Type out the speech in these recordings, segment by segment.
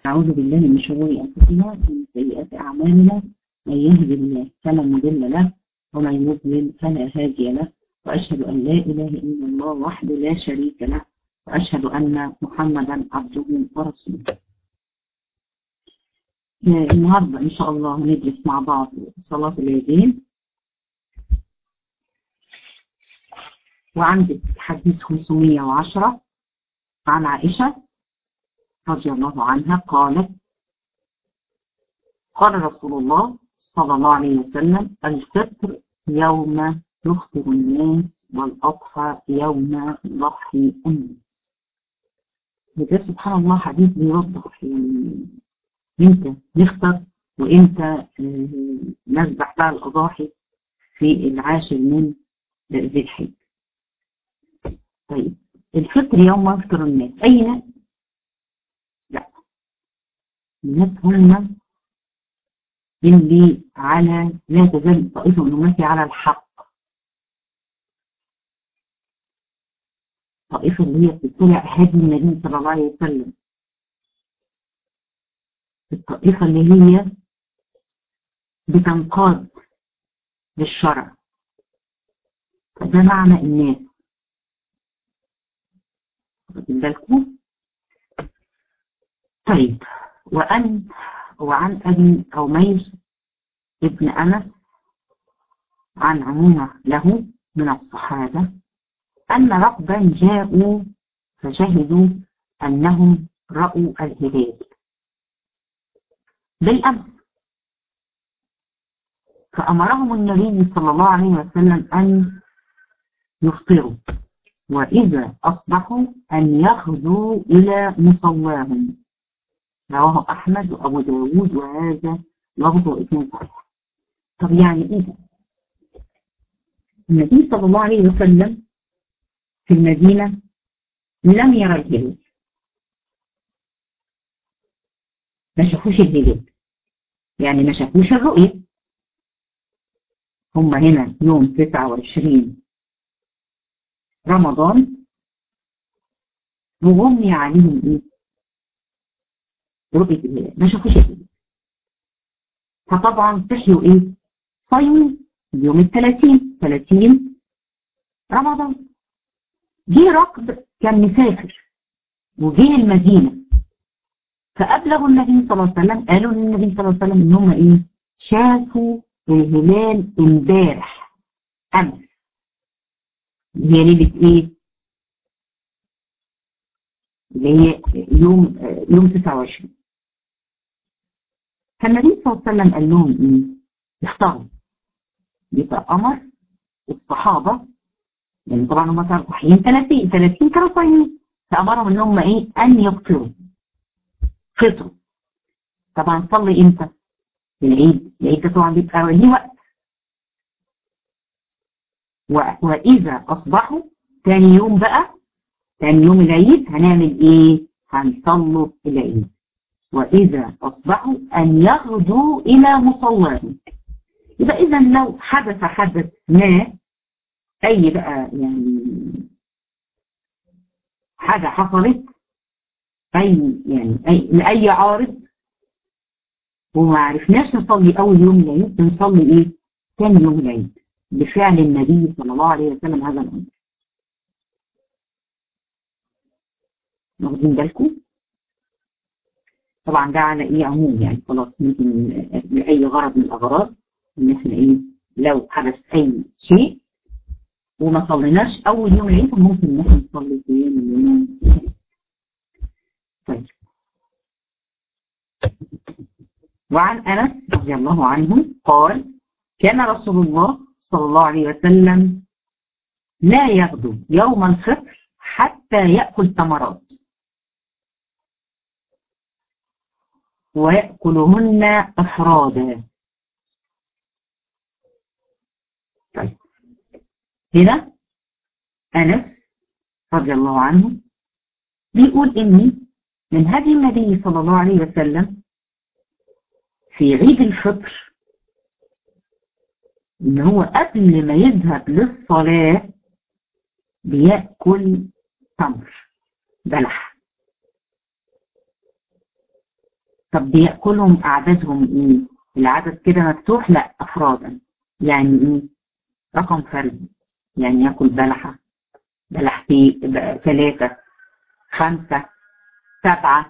أعوذ بالله من شرور أنفسنا ومن سيئات أعمالنا، من يهد الله فلا مضل له ومن يضلل فلا هادي له، وأشهد أن لا إله إلا الله وحده لا شريك له، وأشهد أن محمدا عبده ورسوله. النهارده إن شاء الله هندرس مع بعض صلاة العيدين، وعندك حديث 510 عن عائشة رضي الله عنها قالت: قال رسول الله صلى الله عليه وسلم: الفطر يوم يفطر الناس، والأضحى يوم يضحي الناس. وده سبحان الله حديث بيوضح يعني امتى نفطر وامتى نذبح بقى الأضاحي في العاشر من ذي الحجة. طيب الفطر يوم يفطر الناس، أي ناس؟ لا، الناس هم اللي على لا تزال طائفة من أمتي على الحق، طائفة اللي هي بتتبع هدي النبي صلى الله عليه وسلم، الطائفة اللي هي بتنقاد للشرع، فده معنى الناس. واخدين بالكم؟ طيب وعن أبي عمير ابن أنس عن عمومة له من الصحابة أن ركبا جاءوا فشهدوا أنهم رأوا الهلال بالأمس، فأمرهم النبي صلى الله عليه وسلم أن يفطروا، وإذا أصبحوا أن يغدوا إلى مصواهم. رواه أحمد وأبو داود، وهذا لفظ وإثنين صحيح. طب يعني إيه ده؟ النبي صلى الله عليه وسلم في المدينة لم يرى الهلال، ما شافوش الهلال، يعني ما شافوش الرؤية. هم هنا يوم 29 رمضان وغمي عليهم إيه؟ رؤية الهلال، ما شافوش الهلال. فطبعا صحيوا إيه؟ صايمين يوم 30 رمضان. جه ركب كان مسافر وجه المدينة، فأبلغوا النبي صلى الله عليه وسلم، قالوا للنبي صلى الله عليه وسلم إن هم إيه؟ شافوا الهلال امبارح أمس، اللي هي ليلة إيه؟ اللي هي يوم 29. فالنبي صلى الله عليه وسلم قال لهم إيه؟ اختاروا. يبقى أمر الصحابة، يعني طبعا هم كانوا صاحيين 30 كانوا صايمين، فأمرهم إن هم إيه؟ أن يفطروا، فطروا. طبعا صلي إمتى؟ العيد ده طبعا بيبقى ليه وقت. وإذا أصبحوا تاني يوم بقى، تاني يوم العيد هنعمل إيه؟ هنصلوا العيد. وإذا أصبحوا أن يغدوا إلى مصواهم. يبقى إذا لو حدث ما، أي بقى يعني حاجة حصلت، لأي عارض، وما عرفناش نصلي أول يوم العيد، بنصلي إيه؟ تاني يوم العيد، بفعل النبي صلى الله عليه وسلم هذا الأمر. واخدين بالكم؟ طبعا ده على إيه؟ عموم، يعني خلاص ممكن لأي غرض من الأغراض إن إحنا إيه؟ لو حدث أي شيء وما صليناش أول يوم العيد، ممكن إن إحنا نصلي في يوم. طيب، وعن أنس رضي الله عنه قال: كان رسول الله صلى الله عليه وسلم لا يغدو يوم الفطر حتى يأكل تمرات ويأكلهن أفرادا. طيب، هنا أنس رضي الله عنه بيقول إني من هدي النبي صلى الله عليه وسلم في عيد الفطر إن هو قبل ما يذهب للصلاة بيأكل تمر، بلح. طب بيأكلهم أعدادهم إيه؟ العدد كده مفتوح؟ لا، أفرادا. يعني إيه؟ رقم فردي، يعني يأكل بلحة، بلحتين، 3، 5، 7،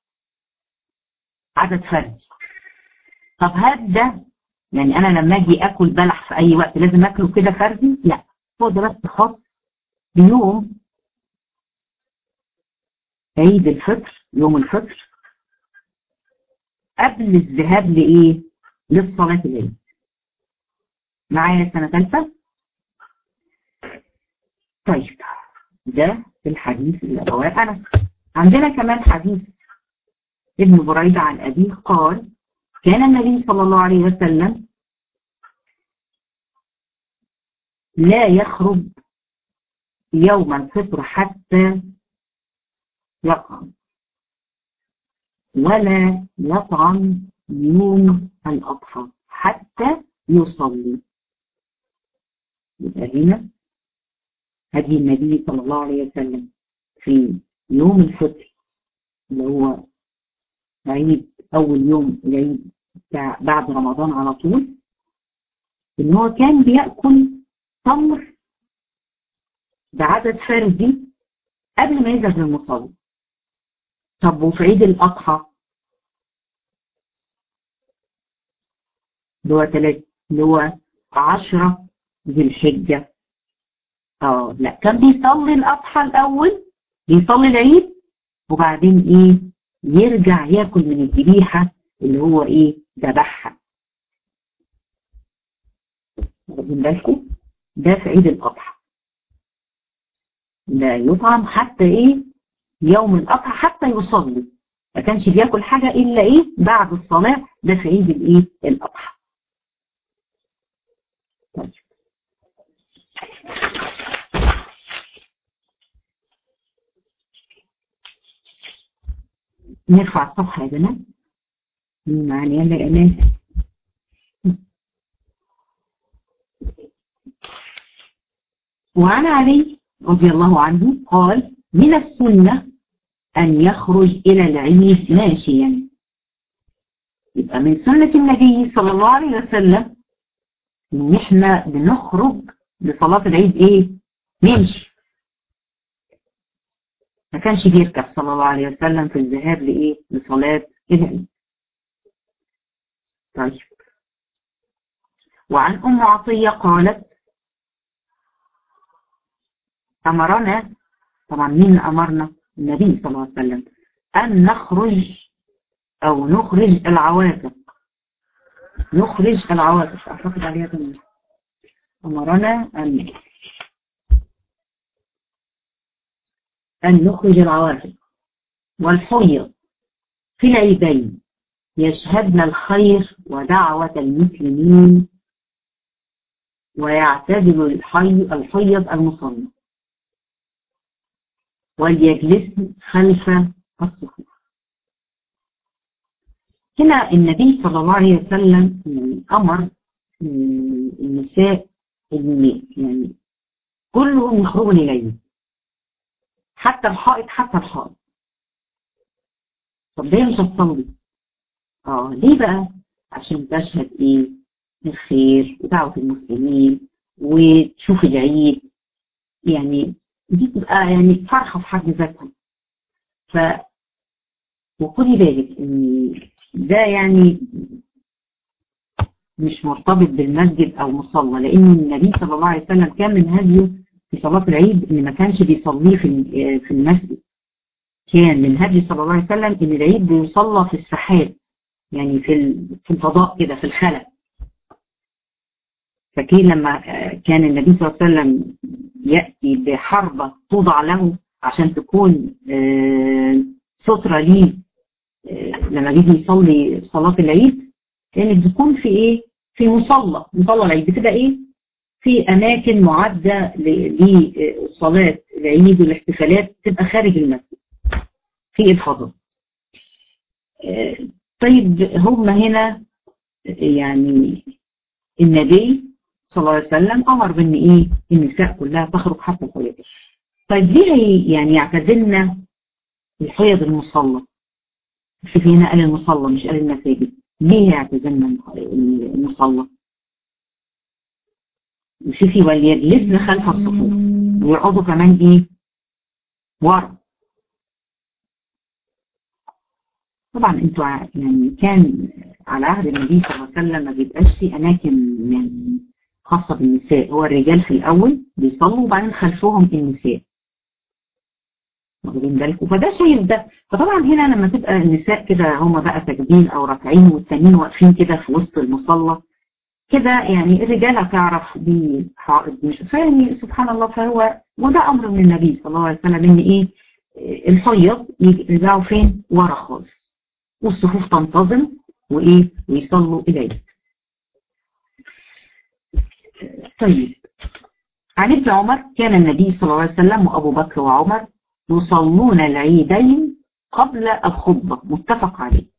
عدد فردي. طب هل ده يعني أنا لما أجي أكل بلح في أي وقت لازم أكله كده فردي؟ لا، هو ده بس خاص بيوم عيد الفطر، يوم الفطر، قبل الذهاب لإيه؟ للصلاة العيد. معايا سنة ثالثة؟ طيب، ده الحديث اللي رواه أنس. عندنا كمان حديث ابن بريدة عن أبيه قال: كان النبي صلى الله عليه وسلم لا يخرج يوم الفطر حتى يطعم، ولا يطعم يوم الأضحى حتى يصلي. يبقى هنا هدي النبي صلى الله عليه وسلم في يوم الفطر اللي هو عيد أول يوم العيد بعد رمضان على طول، إن هو كان بيأكل تمر بعدد فردي قبل ما يذهب للمصلى. طب وفي عيد الأضحى اللي هو 10 ذي الحجة، لا، كان بيصلي الأضحى الأول، بيصلي العيد، وبعدين إيه؟ يرجع ياكل من الذبيحة اللي هو إيه؟ ذبحها. واخدين بالكم؟ ده في عيد الأضحى. لا يطعم حتى إيه؟ يوم الأضحى حتى يصلي، ما كانش بياكل حاجة إلا إيه؟ بعد الصلاة. ده في عيد الإيه؟ الأضحى. طيب. نرفع الصفحة يا بنات. معنا يا إيمان. وعن علي رضي الله عنه قال: من السنة أن يخرج إلى العيد ماشيا. يبقى من سنة النبي صلى الله عليه وسلم إن إحنا بنخرج لصلاة العيد إيه؟ نمشي. ما كانش بيركب صلى الله عليه وسلم في الذهاب لإيه؟ لصلاة العيد. طيب. وعن أم عطية قالت: أمرنا، طبعا مين أمرنا؟ النبي صلى الله عليه وسلم، أن نخرج أو نخرج العواتق. نخرج العواتق، أعتقد عليها تمام. أمرنا أن نخرج العواتق والحيض في العيدين يشهدن الخير ودعوة المسلمين ويعتزل الحيض المصلى وليجلسن خلف الصفوف. هنا النبي صلى الله عليه وسلم أمر النساء إن يعني كلهم يخرجوا للعيد، حتى الحائط، حتى الحائط. طب ليه مش هتصلي؟ ليه بقى؟ عشان تشهد ايه؟ الخير ودعوة المسلمين وتشوف العيد، يعني دي تبقى يعني فرحة في حد ذاتها. وخدي بالك ان ده يعني مش مرتبط بالمسجد او مصلى، لان النبي صلى الله عليه وسلم كان من هديه في صلاة العيد ان ما كانش بيصليه في المسجد. كان من هدي صلى الله عليه وسلم ان العيد بيصلى في السحاب، يعني في الفضاء كده، في الخلا. فكان لما كان النبي صلى الله عليه وسلم يأتي بحربة توضع له عشان تكون سترة ليه لما بيجي يصلي صلاة العيد، كانت بتكون في ايه؟ في مصلى العيد، بتبقى ايه؟ في اماكن معدة لصلاة العيد والاحتفالات، تبقى خارج المسجد في الفضاء. طيب، هم هنا يعني النبي صلى الله عليه وسلم امر بان ايه؟ النساء كلها تخرج حتى الحيض. طيب ليه يعني يعتزلنا الحيض المصلى؟ شوفي هنا قال المصلى مش قال المساجد، ليه اعتزلنا المصلى؟ وشوفي وليجلسن خلف الصفوف، ويقعدوا كمان ايه ورا. طبعا انتوا يعني كان على عهد النبي صلى الله عليه وسلم ما بيبقاش في اماكن يعني خاصه بالنساء، هو الرجال في الاول بيصلوا وبعدين خلفهم النساء، واخدين بالكم؟ فده شايف ده. فطبعا هنا لما تبقى النساء كده هم بقى ساجدين او راكعين والتانيين واقفين كده في وسط المصلى كده، يعني الرجال هتعرف دي حائط دي مش فاهم، سبحان الله. فهو وده امر من النبي صلى الله عليه وسلم ان ايه الحيض يرجعوا فين؟ ورا خالص، والصفوف تنتظم وايه ويصلوا العيد. طيب عن ابن عمر كان النبي صلى الله عليه وسلم وابو بكر وعمر يصلون العيدين قبل الخطبه، متفق عليه.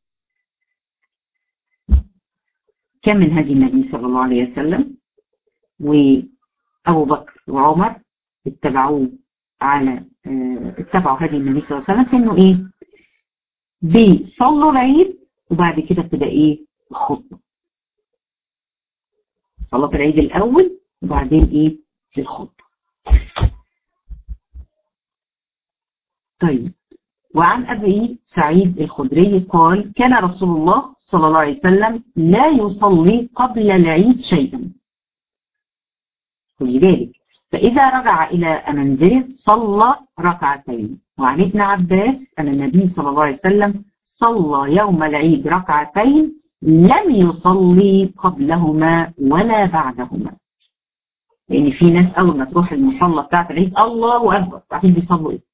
كان من هدي النبي صلى الله عليه وسلم، وابو بكر وعمر اتبعوا هدي النبي صلى الله عليه وسلم في انه ايه بيصلوا العيد وبعد كده بتبقى ايه الخطبه، صلاه العيد الاول وبعدين ايه الخطبه. طيب وعن ابي سعيد الخدري قال كان رسول الله صلى الله عليه وسلم لا يصلي قبل العيد شيئا، خدي بالك، فإذا رجع إلى منزله صلى ركعتين. وعن ابن عباس أن النبي صلى الله عليه وسلم صلى يوم العيد ركعتين لم يصلي قبلهما ولا بعدهما. لأن في ناس أول ما تروح المصلى بتاعت العيد الله أكبر، عارفين بيصلوا إيه؟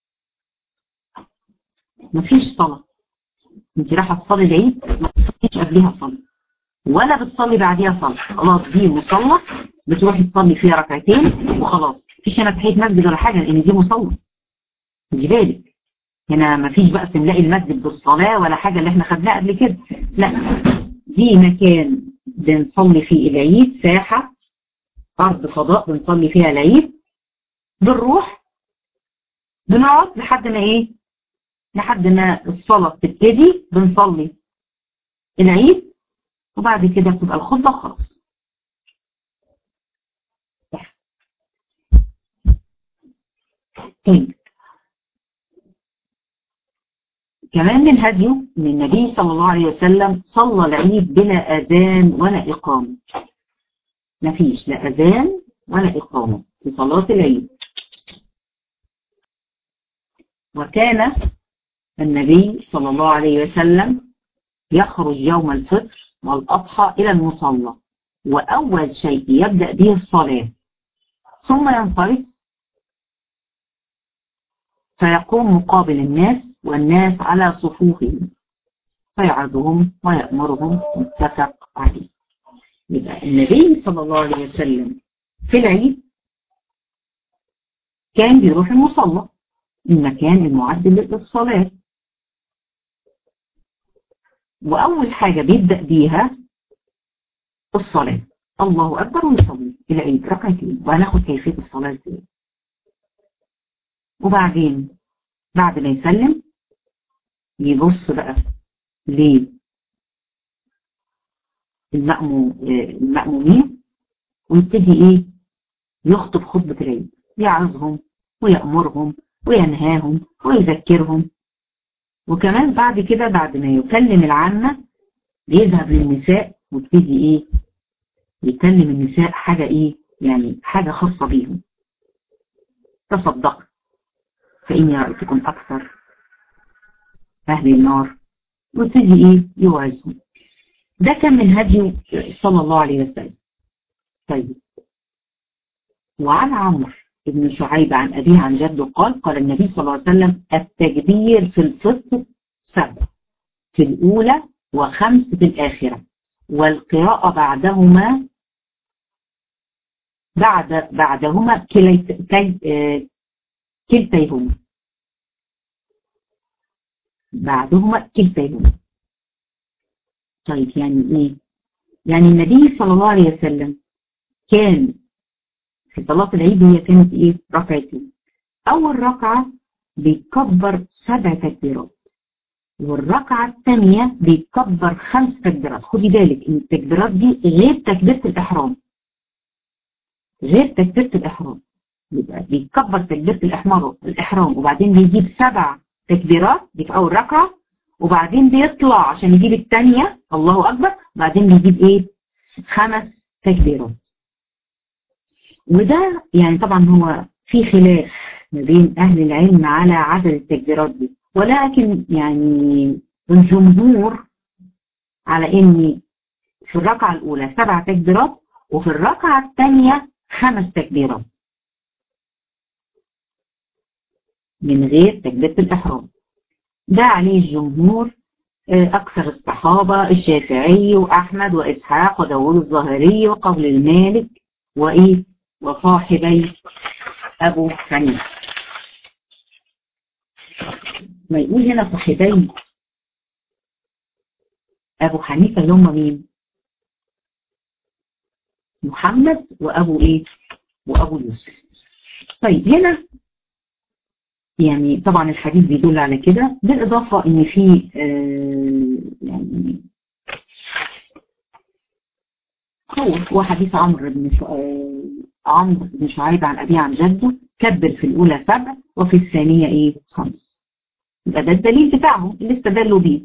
مفيش صلاة. أنت رايحة تصلي العيد ما تصليش قبلها صلاة ولا بتصلي بعديها صلاة، خلاص دي مصلى بتروحي تصلي فيها ركعتين وخلاص، مفيش هنا تحية مسجد ولا حاجة لأن دي مصلى. خدي بالك هنا مفيش بقى تملئي المسجد بالصلاة ولا حاجة اللي احنا خدناها قبل كده، لا دي مكان بنصلي فيه العيد، ساحة أرض فضاء بنصلي فيها العيد، بنروح بنقعد لحد ما ايه لحد ما الصلاة تبتدي بنصلي العيد وبعد كده بتبقى الخطبة خلاص. طيب كمان من هديه ان النبي صلى الله عليه وسلم صلى العيد بلا اذان ولا اقامه، مفيش لا اذان ولا اقامه في صلاه العيد. وكان النبي صلى الله عليه وسلم يخرج يوم الفطر والاضحى الى المصلى، واول شيء يبدا به الصلاه ثم ينصرف فيقوم مقابل الناس والناس على صفوفهم فيعظهم ويأمرهم، متفق عليه. يبقى النبي صلى الله عليه وسلم في العيد كان بيروح المصلى، المكان المعد للصلاة، وأول حاجة بيبدأ بيها الصلاة، الله أكبر ويصلي العيد ركعتين، وهناخد كيفية الصلاة ازاي. وبعدين بعد ما يسلم يبص بقى للمأمومين ويبتدي ايه يخطب خطبة العيد، يعظهم ويأمرهم وينهاهم ويذكرهم. وكمان بعد كده بعد ما يكلم العامة بيذهب للنساء ويبتدي ايه يكلم النساء حاجة ايه يعني حاجة خاصة بيهم، تصدق فإني رأيتكم أكثر أهل النار، ويبتدي ايه يوعظهم. ده كان من هدي صلى الله عليه وسلم. طيب وعن عمرو ابن شعيب عن أبيه عن جده قال قال النبي صلى الله عليه وسلم التكبير في الفطر 7 في الأولى و5 في الآخرة، والقراءة بعدهما كلتيهما بعدهما كلتيهما. طيب يعني ايه؟ يعني النبي صلى الله عليه وسلم كان في صلاة العيد هي كانت ايه ركعتين، اول ركعة بيكبر 7 تكبيرات والركعة الثانية بيكبر 5 تكبيرات. خدي بالك ان التكبيرات دي غير تكبيرة الإحرام، غير تكبيرة الإحرام. يبقى بيكبر تكبيرة الإحرام وبعدين بيجيب 7 تكبيرات دي في أول ركعة، وبعدين بيطلع عشان يجيب الثانية الله أكبر، وبعدين بيجيب إيه 5 تكبيرات. وده يعني طبعا هو في خلاف ما بين أهل العلم على عدد التكبيرات دي، ولكن يعني الجمهور على إن في الركعة الأولى 7 تكبيرات وفي الركعة الثانية 5 تكبيرات من غير تكبيرة الإحرام. ده عليه الجمهور، أكثر الصحابة الشافعي وأحمد وإسحاق وداوود الظاهري وقول المالك وإيه وصاحبي أبو حنيفة. ما يقول هنا صاحبي أبو حنيفة اللي هم مين؟ محمد وأبو إيه؟ وأبو يوسف. طيب هنا يعني طبعا الحديث بيدل على كده، بالإضافة إن في يعني هو حديث عمرو بن شعيب عن أبيه عن جده كبر في الأولى 7 وفي الثانية إيه 5. يبقى ده الدليل بتاعهم اللي استدلوا بيه.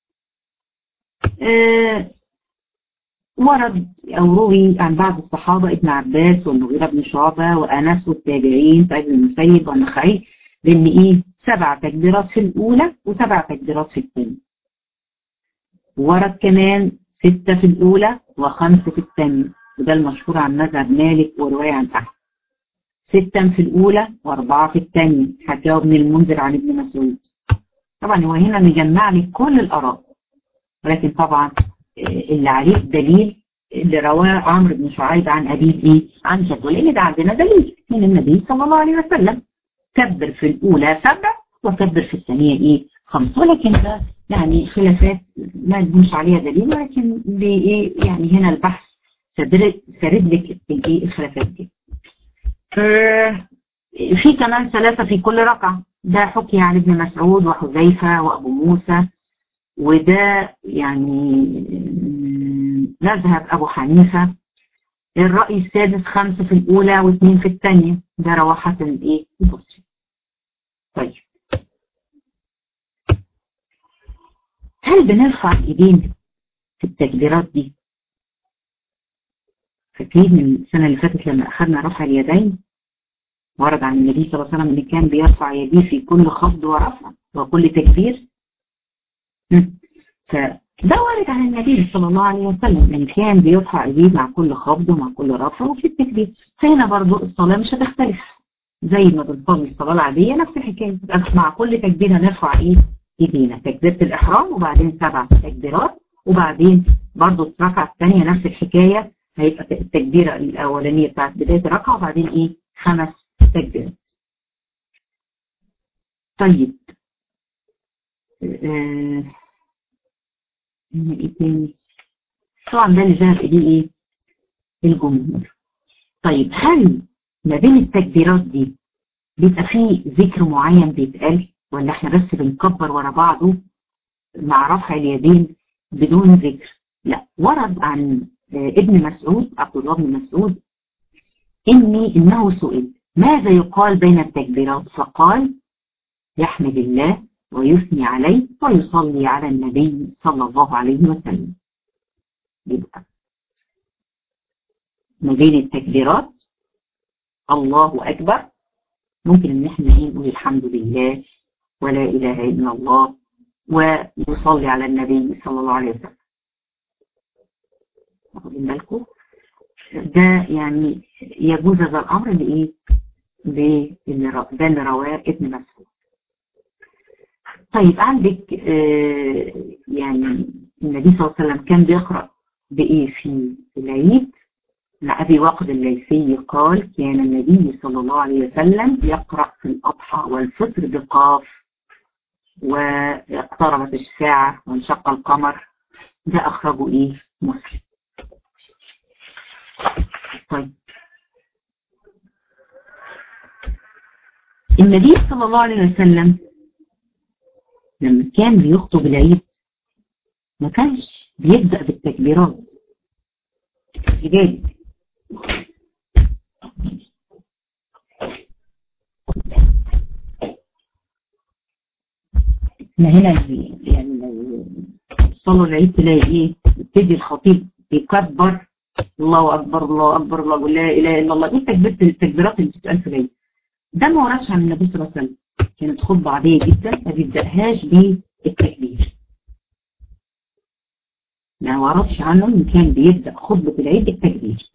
ورد أو روي عن بعض الصحابة ابن عباس والمغيرة بن شعبة وأنس والتابعين سعيد بن المسيب والنخعي بأن إيه 7 تكبيرات في الأولى و7 تكبيرات في الثانية. ورد كمان 6 في الأولى و5 في الثانية، وده المشهور عن مذهب مالك ورواية عن أحمد. 6 في الأولى و4 في الثانية، حكاه ابن المنذر عن ابن مسعود. طبعا هو هنا مجمع لي كل الآراء، ولكن طبعا اللي عليه الدليل اللي رواه عمرو بن شعيب عن أبيه إيه؟ عن جده، لأن ده عندنا دليل من النبي صلى الله عليه وسلم كبر في الأولى 7 وكبر في الثانية إيه 5. ولكن ده يعني خلافات ما لهمش عليها دليل، ولكن بإيه يعني هنا البحث سرد لك الإيه الخلافات دي. في كمان 3 في كل ركعة، ده حكي عن ابن مسعود وحذيفة وأبو موسى، وده يعني مذهب أبو حنيفة. الرأي السادس 5 في الأولى و2 في الثانية، ده رواه حسن الإيه البصري. طيب هل بنرفع الإيدين في التكبيرات دي؟ فاكرين من السنة اللي فاتت لما أخذنا رفع اليدين، ورد عن النبي صلى الله عليه وسلم إن كان بيرفع يديه في كل خفض ورفع وكل تكبير. فده وارد عن النبي صلى الله عليه وسلم إن كان بيرفع يديه مع كل خفض ومع كل رفع وفي التكبير. فهنا برضو الصلاة مش هتختلف، زي ما بنصلي الصلاة العادية نفس الحكاية، مع كل تكبير هنرفع ايدينا تكبيرة الإحرام وبعدين 7 تكبيرات، وبعدين برضو الركعة الثانية نفس الحكاية، هيبقى التكبيرة الأولانية بتاعت بداية الركعة وبعدين 5 تكبيرات. طيب ايه تاني؟ طبعا ده اللي ذهب اليه الجمهور. طيب هل ما بين التكبيرات دي بيبقى فيه ذكر معين بيتقال، ولا احنا بس بنكبر ورا بعضه مع رفع اليدين بدون ذكر؟ لا، ورد عن ابن مسعود عبد الله بن مسعود إنه سئل ماذا يقال بين التكبيرات، فقال يحمد الله ويثني عليه ويصلي على النبي صلى الله عليه وسلم. يبقى ما بين التكبيرات الله أكبر ممكن ان احنا نقول الحمد لله ولا إله إلا الله ويصلي على النبي صلى الله عليه وسلم. واخدين بالكم؟ ده يعني يجوز هذا الأمر ده اللي رواه ابن مسعود. طيب عندك يعني النبي صلى الله عليه وسلم كان بيقرأ بإيه في العيد؟ عن أبي واقد الليثي قال كان النبي صلى الله عليه وسلم يقرأ في الأضحى والفطر بقاف واقتربت الساعة وانشق القمر. ده أخرجه مسلم. طيب النبي صلى الله عليه وسلم لما كان بيخطب العيد ما كانش بيبدأ بالتكبيرات. خدي بالك. احنا هنا يعني لو صلوا العيد تلاقي ايه؟ يبتدي الخطيب بيكبر الله اكبر الله اكبر الله لا اله الا الله، ايه التكبيرات اللي بتتقال في العيد؟ ده ما وردش عن النبي صلى الله عليه وسلم. كانت خطبه عاديه جدا ما بيبداهاش بالتكبير. ما وردش عنه ان كان بيبدا خطبه العيد بالتكبير.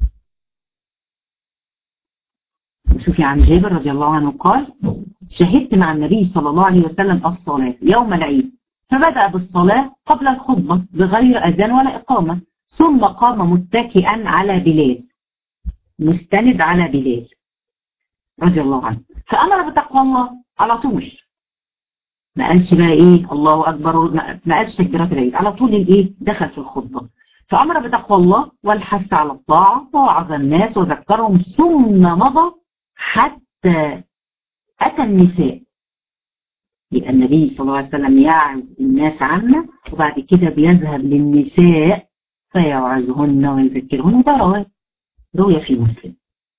وشوفي عن جابر رضي الله عنه قال: شهدت مع النبي صلى الله عليه وسلم الصلاه يوم العيد، فبدأ بالصلاة قبل الخطبة بغير أذان ولا إقامة، ثم قام متكئا على بلال، مستند على بلال رضي الله عنه، فأمر بتقوى الله على طول. ما قالش بقى إيه الله أكبر، ما قالش تكبيرات العيد، على طول الإيه دخل في الخطبة. فأمر بتقوى الله والحث على الطاعة ووعظ الناس وذكرهم، ثم مضى حتى أتى النساء. يبقى النبي صلى الله عليه وسلم يعظ الناس عامة، وبعد كده بيذهب للنساء فيوعظهن ويذكرهن. وده روي في مسلم،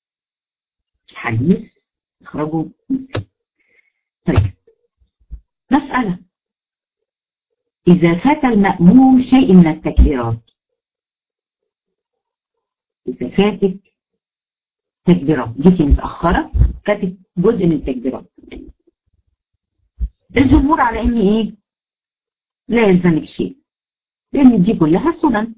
حديث اخرجه مسلم. طيب مسألة: إذا فات المأموم شيء من التكبيرات، إذا فاتك تكبيرات، جيتي متأخرة فاتك جزء من التكبيرات، الجمهور على إن إيه لا يلزمك شيء، لأن دي كلها سنن.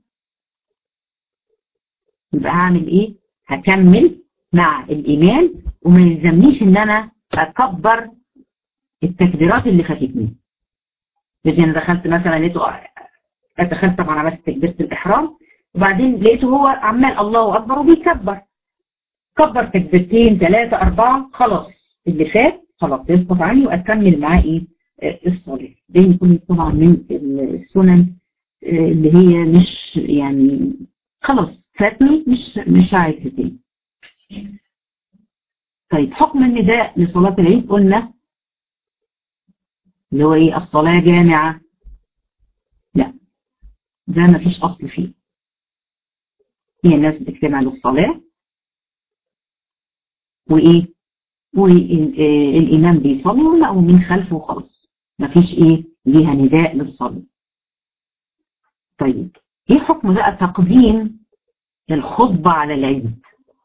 يبقى هعمل إيه؟ هكمل مع الإمام وما يلزمنيش إن أنا أكبر التكبيرات اللي فاتتني. بيجي أنا دخلت مثلا لقيته، دخلت طبعا عملت تكبيرة الإحرام، وبعدين لقيته هو عمال الله أكبر وبيكبر، كبر تكبيرتين 3 4، خلاص اللي فات خلاص يسقط عني وأكمل معاه إيه الصلاة. ده يكون طبعا من السنن اللي هي مش يعني خلاص فاتني، مش هعيدها تاني. طيب حكم النداء لصلاة العيد قلنا اللي هو ايه؟ الصلاة جامعة. لا، ده ما فيش أصل فيه. هي الناس بتجتمع للصلاة وإيه؟ والإمام بيصلي والمأمومين خلفه وخلاص، ما فيش إيه ليها نداء للصلاة. طيب إيه حكم بقى تقديم الخطبة على العيد؟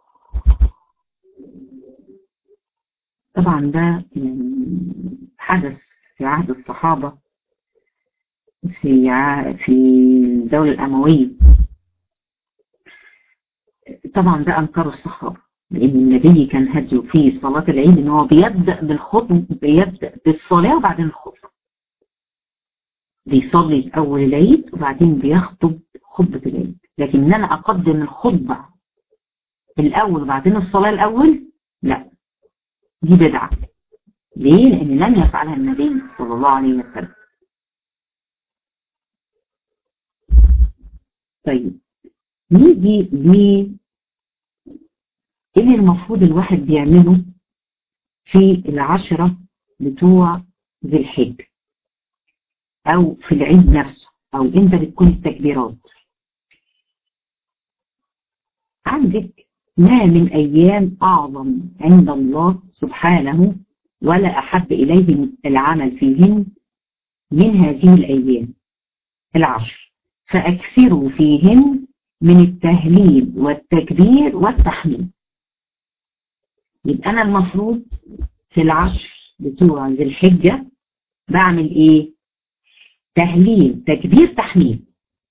طبعا ده حدث في عهد الصحابة في الدولة الأموية. طبعا ده أنكر الصحابة، لأن النبي كان هديه في صلاة العيد إن هو بيبدأ بالخطبة، بيبدأ بالصلاة وبعدين الخطبة، بيصلي أول العيد وبعدين بيخطب خطبة العيد. لكن إن أنا أقدم الخطبة الأول وبعدين الصلاة الأول، لا، دي بدعة. ليه؟ لأن لم يفعلها النبي صلى الله عليه وسلم. طيب نيجي اللي المفروض الواحد بيعمله في العشرة بتوع ذي الحجة أو في العيد نفسه، أو إمتى بتكون التكبيرات. عندك ما من أيام أعظم عند الله سبحانه ولا أحب إليه العمل فيهن من هذه الأيام العشر، فأكثروا فيهن من التهليل والتكبير والتحميد. يبقى أنا المفروض في العشر بتوع ذي الحجة بعمل إيه؟ تهليل تكبير تحميد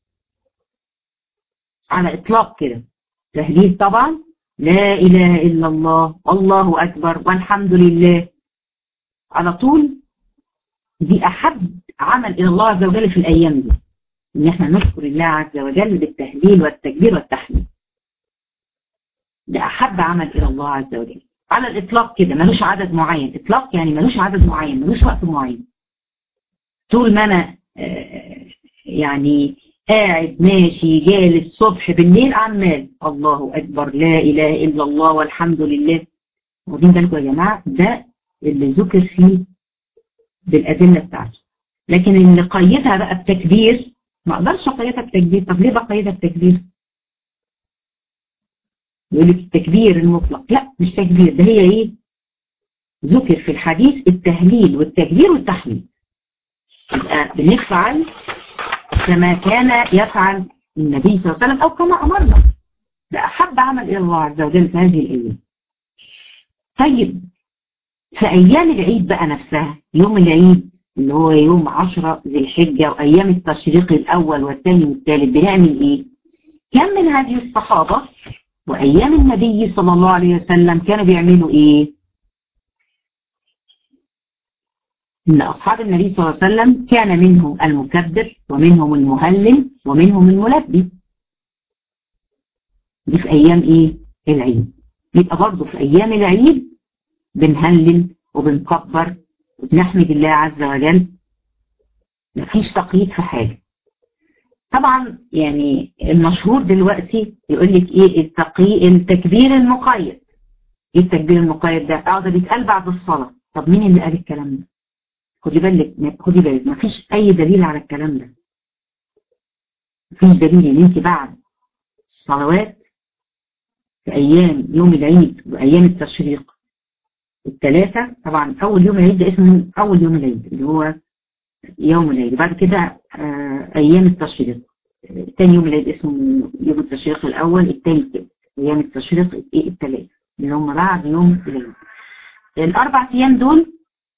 على إطلاق كده. تهليل طبعا لا إله إلا الله والله أكبر والحمد لله على طول، دي أحب عمل إلى الله عز وجل في الأيام دي، إن إحنا نذكر الله عز وجل بالتهليل والتكبير والتحميد. ده أحب عمل إلى الله عز وجل على الإطلاق كده، ملوش عدد معين. إطلاق يعني ملوش عدد معين، ملوش وقت معين. طول ما أنا يعني قاعد ماشي جالس صبح بالليل عمال الله أكبر لا إله إلا الله والحمد لله. واخدين بالكم يا جماعة؟ ده اللي ذكر فيه بالأدلة بتاعته. لكن اللي قيدها بقى بتكبير ما اقدرش اقيدها بتكبير. طب ليه بقيدها بتكبير؟ يقول لك التكبير المطلق. لا مش تكبير، ده هي ايه؟ ذكر في الحديث التهليل والتكبير والتحميد. يبقى بنفعل كما كان يفعل النبي صلى الله عليه وسلم او كما امرنا. ده احب عمل الى الله عز وجل في هذه الايام. طيب في ايام العيد بقى نفسها، يوم العيد اللي هو يوم 10 ذي الحجة وايام التشريق الاول والثاني والثالث، بنعمل ايه؟ كان من هذه الصحابة وايام النبي صلى الله عليه وسلم كانوا بيعملوا ايه؟ ان اصحاب النبي صلى الله عليه وسلم كان منهم المكبر ومنهم المهلل ومنهم الملبي. دي في ايام ايه؟ العيد. يبقى برضه في ايام العيد بنهلل وبنكبر وبنحمد الله عز وجل. مفيش تقييد في حاجة. طبعا يعني المشهور دلوقتي يقول لك ايه التكبير المقيد. ايه التكبير المقيد ده؟ ده بيتقال بعد الصلاة. طب مين اللي قال الكلام ده؟ خدي بالك مفيش اي دليل على الكلام ده. مفيش دليل ان انت بعد الصلوات في ايام يوم العيد وايام التشريق الثلاثة. طبعا اول يوم العيد ده اسمه اول يوم العيد اللي هو يوم العيد. بعد كده ايام التشريق. ثاني يوم العيد اسمه يوم التشريق الاول، الثاني ايام التشريق الثلاثة اللي هم بعد يوم العيد. الاربع ايام دول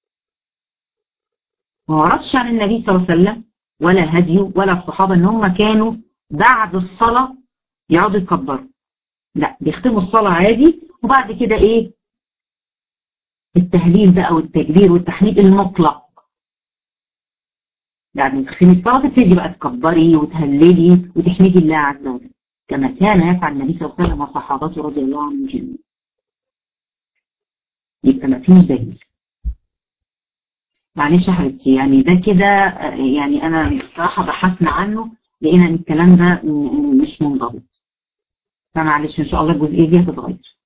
ما وردش عن النبي صلى الله عليه وسلم ولا هديه ولا الصحابة ان هم كانوا بعد الصلاة يقعدوا يكبروا. لا، بيختموا الصلاة عادي وبعد كده ايه؟ التهليل بقى والتكبير والتحميد المطلق. بعد ما تختمي الصلاة تبتدي بقى تكبري وتهللي وتحمدي الله عز وجل كما كان يفعل النبي صلى الله عليه وسلم وصحابته رضي الله عنهم جميعا. يبقى ما فيش دليل. معلش يا حبيبتي، يعني ده كده يعني انا بصراحة بحثنا عنه لقينا ان الكلام ده مش منضبط. فمعلش ان شاء الله الجزئية دي هتتغير.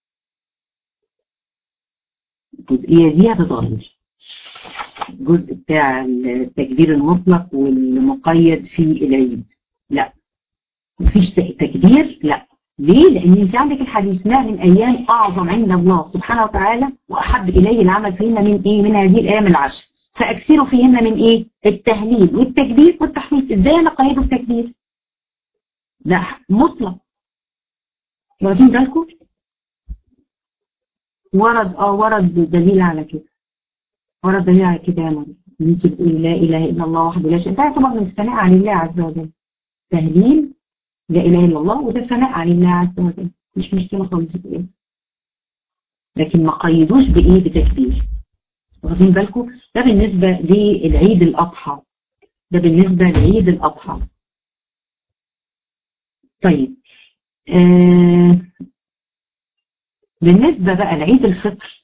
الجزئية دي هتتغير. الجزء بتاع التكبير المطلق والمقيد في العيد. لا مفيش تكبير. لا. ليه؟ لان انت عندك الحديث ما من ايام اعظم عند الله سبحانه وتعالى واحب اليه العمل فيهن من ايه؟ من هذه الايام العشر فاكثروا فيهن من ايه؟ التهليل والتكبير والتحميد. ازاي انا قيده التكبير؟ ده مطلق. واخدين بالكم؟ ورد دليل على كده. ورد دليل على كده يا مريم. انت بتقولي لا اله الا الله وحده لا شريك له. ده طبعا من الثناء على الله عز وجل. تهليل لا اله الا الله وده ثناء على الله عز وجل. مش مشكله خالص في ايه. لكن ما قيدوش بايه؟ بتكبير. واخدين بالكم؟ ده بالنسبه للعيد الاضحى. ده بالنسبه لعيد الاضحى. طيب بالنسبه بقى لعيد الفطر،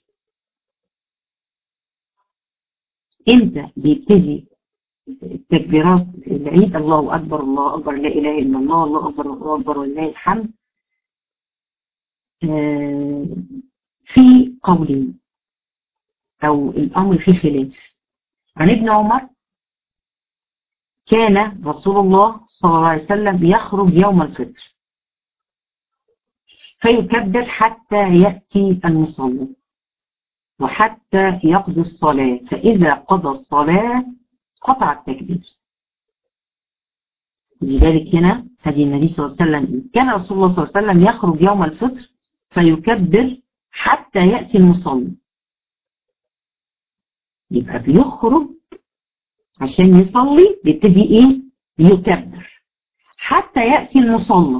امتى بيبتدي التكبيرات العيد؟ الله اكبر الله اكبر لا اله الا الله الله اكبر الله اكبر ولله الحمد. في قولين او الامر فيه خلاف. عن ابن عمر كان رسول الله صلى الله عليه وسلم يخرج يوم الفطر فيكبر حتى يأتي المصلي وحتى يقضي الصلاة، فإذا قضى الصلاة قطع التكبير. لذلك هنا هذه النبي صلى الله عليه وسلم كان رسول الله صلى الله عليه وسلم يخرج يوم الفطر فيكبر حتى يأتي المصلي. يبقى بيخرج عشان يصلي بيبتدي ايه؟ يكبر حتى يأتي المصلى.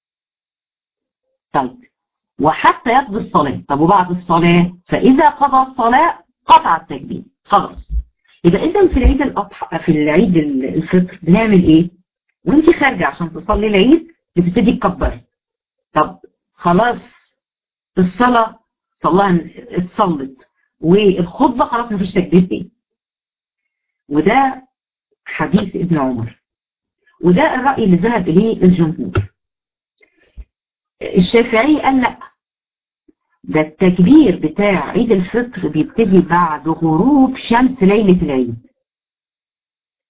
طيب وحتى يقضي الصلاة. طب وبعد الصلاة فإذا قضى الصلاة قطع التكبير. خلاص. يبقى إذا في العيد الأضحى في العيد الفطر بنعمل إيه؟ وأنت خارجة عشان تصلي العيد بتبتدي تكبري. طب خلاص الصلاة اتصلت والخطبة خلاص مفيش تكبير تاني. وده حديث ابن عمر وده الرأي اللي ذهب إليه الجمهور. الشافعي قال لا، ده التكبير بتاع عيد الفطر بيبتدي بعد غروب شمس ليلة العيد.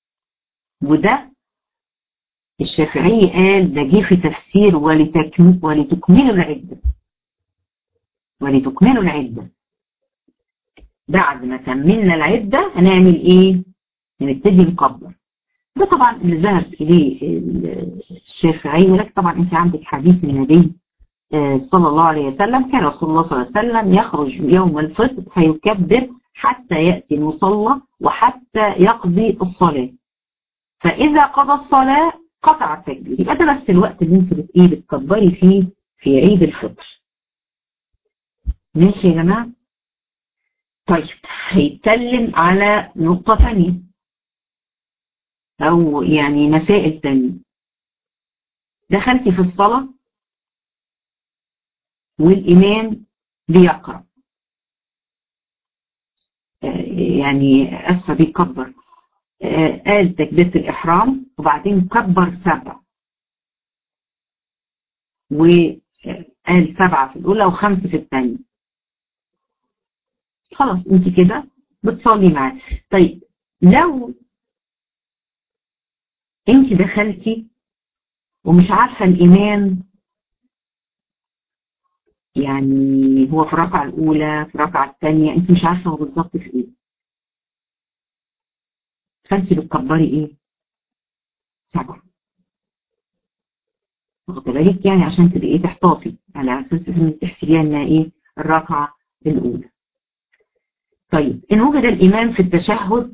وده الشافعي قال ده جه في تفسير ولتكملوا العدة. ولتكملوا العدة، بعد ما كملنا العدة هنعمل ايه؟ هنبتدي نكبر. ده طبعا اللي ذهب اليه الشافعي، ولكن طبعا انت عندك حديث النبي صلى الله عليه وسلم، كان رسول الله صلى الله عليه وسلم يخرج يوم الفطر فيكبر حتى يأتي المصلى وحتى يقضي الصلاة، فإذا قضى الصلاة قطع التكبير. يبقى ده بس الوقت اللي انت بتكبري فيه في عيد الفطر. ماشي يا جماعة؟ طيب هيتكلم على نقطة تانية أو يعني مسائل تانية. دخلتي في الصلاة والإمام بيقرأ، يعني أسفة بيكبر، قال تكبيرة الإحرام وبعدين كبر 7 وقال 7 في الأولى و5 في الثانية. خلاص انت كده بتصلي معاه. طيب لو انت دخلتي ومش عارفة الإمام يعني هو في الركعة الأولى في الركعة الثانية، انت مش عارفة هو بالظبط في ايه، فانت بتكبري ايه؟ 7. واخد بالك يعني عشان تبقي ايه تحتاطي على اساس انك تحسبيها انها ايه الركعة الأولى. طيب إن وجد الإمام في التشهد،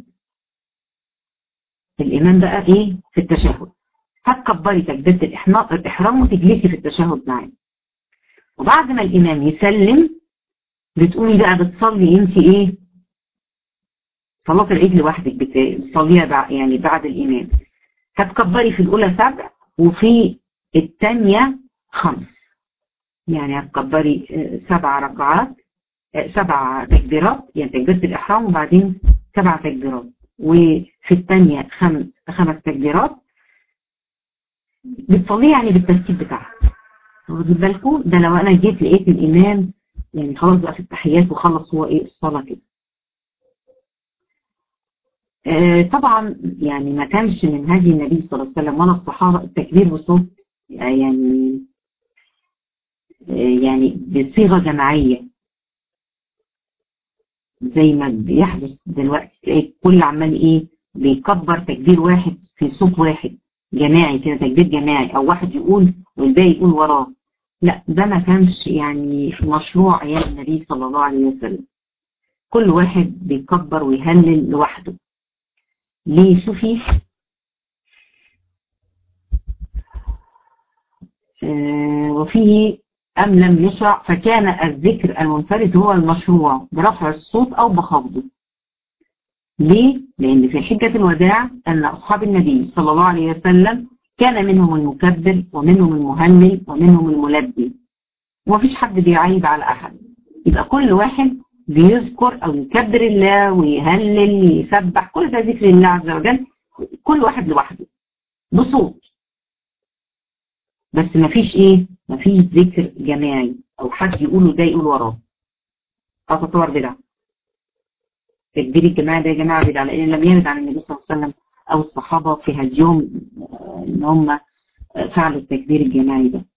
الإمام بقى إيه في التشهد، هتكبري تكبيرة الإحرام وتجلسي في التشهد معاه، وبعد ما الإمام يسلم بتقولي بقى بتصلي أنت إيه صلاة العيد لوحدك، بتصليها يعني بعد الإمام. هتكبري في الأولى 7 وفي الثانية 5، يعني هتكبري 7 ركعات 7 تكبيرات، يعني تكبيرة الإحرام وبعدين 7 تكبيرات، وفي الثانية 5 تكبيرات بتصليه يعني بالترتيب بتاعها. واخدين بالكم؟ ده لو انا جيت لقيت الامام يعني خلاص بقى في التحيات وخلص هو ايه الصلاه كده. طبعا يعني ما كانش من هدي النبي صلى الله عليه وسلم ولا الصحابه التكبير بصوت يعني يعني بصيغه جماعيه زي ما بيحدث دلوقتي، تلاقي كل عمال ايه بيكبر تكبير واحد في صوت واحد جماعي كده، تكبير جماعي، او واحد يقول والباقي يقول وراه. لا ده ما كانش يعني مشروع ايام النبي صلى الله عليه وسلم، كل واحد بيكبر ويهلل لوحده. ليه؟ شوفي وفيه أم لم يشرع فكان الذكر المنفرد هو المشروع برفع الصوت أو بخفضه. ليه؟ لأن في حجة الوداع أن أصحاب النبي صلى الله عليه وسلم كان منهم المكبر ومنهم المهلل ومنهم الملبي، ومفيش حد بيعيب على أحد، يبقى كل واحد بيذكر أو يكبر الله ويهلل يسبح، كل ده ذكر الله عز وجل، كل واحد لوحده بصوت، بس مفيش إيه؟ مفيش ذكر جماعي أو حد يقوله ده يقول وراه، أو تطور بدعة. تكبير الجماعة ده يا جماعة بدعة، لأن لم يرد عن النبي صلى الله عليه وسلم أو الصحابة في هديهم إن هم فعلوا التكبير الجماعي ده.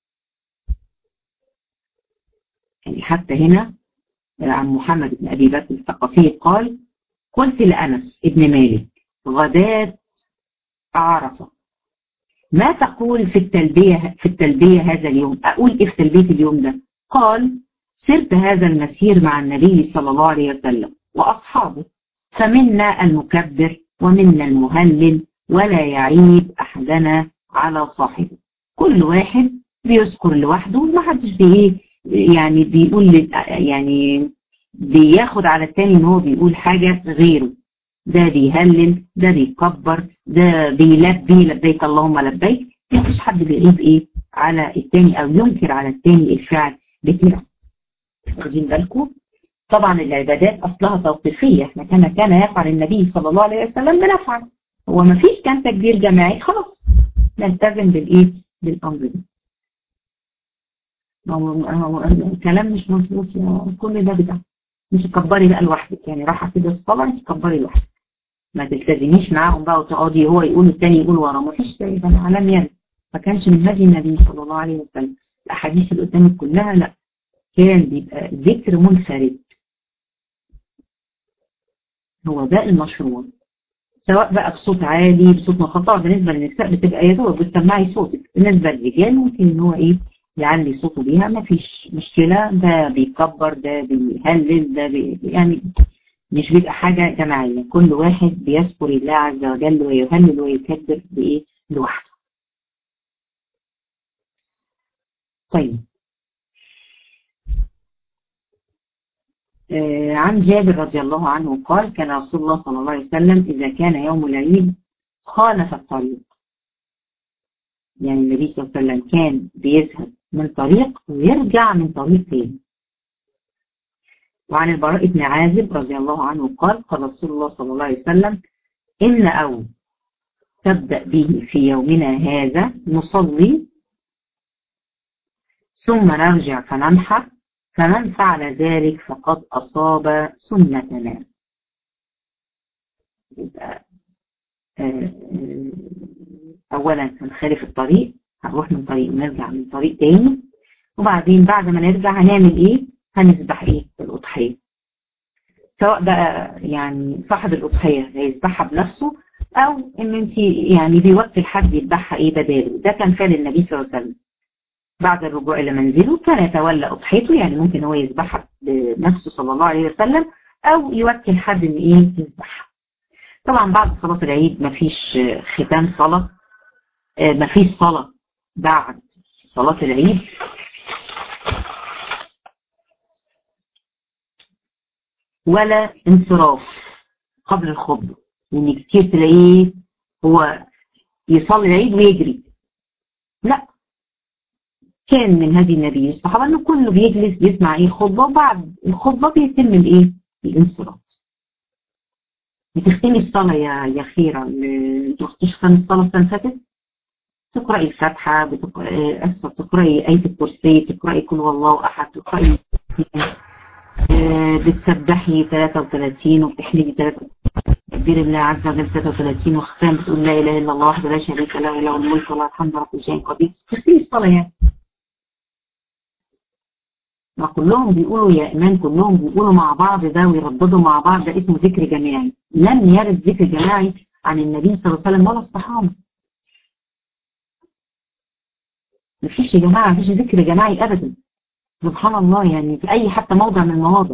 يعني حتى هنا عن محمد بن أبي بكر الثقفي قال: قلت لأنس ابن مالك غداة عرفة ما تقول في التلبية هذا اليوم؟ أقول إيه في تلبية اليوم ده؟ قال: سرت هذا المسير مع النبي صلى الله عليه وسلم وأصحابه، فمنا المكبر ومنا المهلل ولا يعيب أحدنا على صاحبه. كل واحد بيذكر لوحده، ما حدش بإيه يعني بيقول يعني بياخد على التاني ان هو بيقول حاجة غيره، ده بيهلل، ده بيكبر، ده بيلبي لبيك اللهم لبيك، مفيش حد بيعيب ايه على التاني او ينكر على التاني الفعل بتاعه. واخدين بالكم؟ طبعا العبادات اصلها توقيفيه، احنا كان يفعل النبي صلى الله عليه وسلم بنفعل، هو مفيش كان تكبير جماعي خلاص نلتزم بالايه بالامر ده. هو الكلام مش مظبوط، كل ده بدعه، مش تكبري بقى لوحدك، يعني راحه كده الصلاه انت تكبري لوحدك. ما تلتزميش معاهم بقى وتقعدي هو يقول الثاني يقول ورا، ما فيش ده لم يرد، ما كانش من هدي النبي صلى الله عليه وسلم. الاحاديث اللي قدامك كلها لا، كان بيبقى ذكر منفرد، هو ده المشروع، سواء بقى بصوت عالي بصوت منخفض. بالنسبه للنساء بتبقى يا دوب بتسمعي صوتك، بالنسبه للرجال ممكن ان هو ايه يعلي صوته بيها، ما فيش مشكله، ده بيكبر ده بيهلل ده يعني مش بيبقى حاجه جماعيه، كل واحد بيذكر الله عز وجل ويهلل ويكبر بايه لوحده. طيب عن جابر رضي الله عنه قال كان رسول الله صلى الله عليه وسلم إذا كان يوم العيد خالف الطريق، يعني النبي صلى الله عليه وسلم كان بيذهب من طريق ويرجع من طريق تاني. وعن البراء بن عازب رضي الله عنه قال قال رسول الله صلى الله عليه وسلم إن أو تبدأ به في يومنا هذا نصلي ثم نرجع فننحر، فمن فعل ذلك فقد أصاب سنتنا. يبقى أولا هنخالف الطريق، هنروح من طريق ونرجع من طريق تاني، وبعدين بعد ما نرجع هنعمل إيه؟ هنذبح إيه؟ الأضحية، سواء بقى يعني صاحب الأضحية هيذبحها بنفسه أو إن أنت يعني بيوكل حد يذبحها إيه بداله. ده كان فعل النبي صلى الله عليه وسلم بعد الرجوع إلى منزله، كان يتولى أضحيته، يعني ممكن هو يذبحها بنفسه صلى الله عليه وسلم أو يوكل حد إن إيه يذبحها. طبعا بعد صلاة العيد مفيش ختام صلاة، مفيش صلاة بعد صلاة العيد، ولا انصراف قبل الخطبة، لأن كتير تلاقيه هو يصلي العيد ويجري، لا، كان من هدي النبي الصحابة انه كله بيجلس بيسمع ايه خطبة، وبعد الخطبة بيتم الايه الانصراف. بتختمي الصلاة يا خيرة، ما تخطيش ختام الصلاة السنة اللي فاتت، تقرأي الفاتحة، بتقرأي آية الكرسي، بتقرأي كل هو الله أحد، بتقرأي بتسبحي 33 وبتحمدي 33 تكبير الله عز وجل 33 وختام بتقول لا إله إلا الله وحده لا شريك له له الملك وله الحمد على كل شيء قدير. تختمي الصلاة يعني. ما كلهم بيقولوا يا إيمان، كلهم بيقولوا مع بعض ده ويرددوا مع بعض، ده اسمه ذكر جماعي. لم يرد ذكر جماعي عن النبي صلى الله عليه وسلم ولا الصحابة. مفيش يا جماعة، مفيش ذكر جماعي أبدا، سبحان الله، يعني في أي حتى موضع من المواضع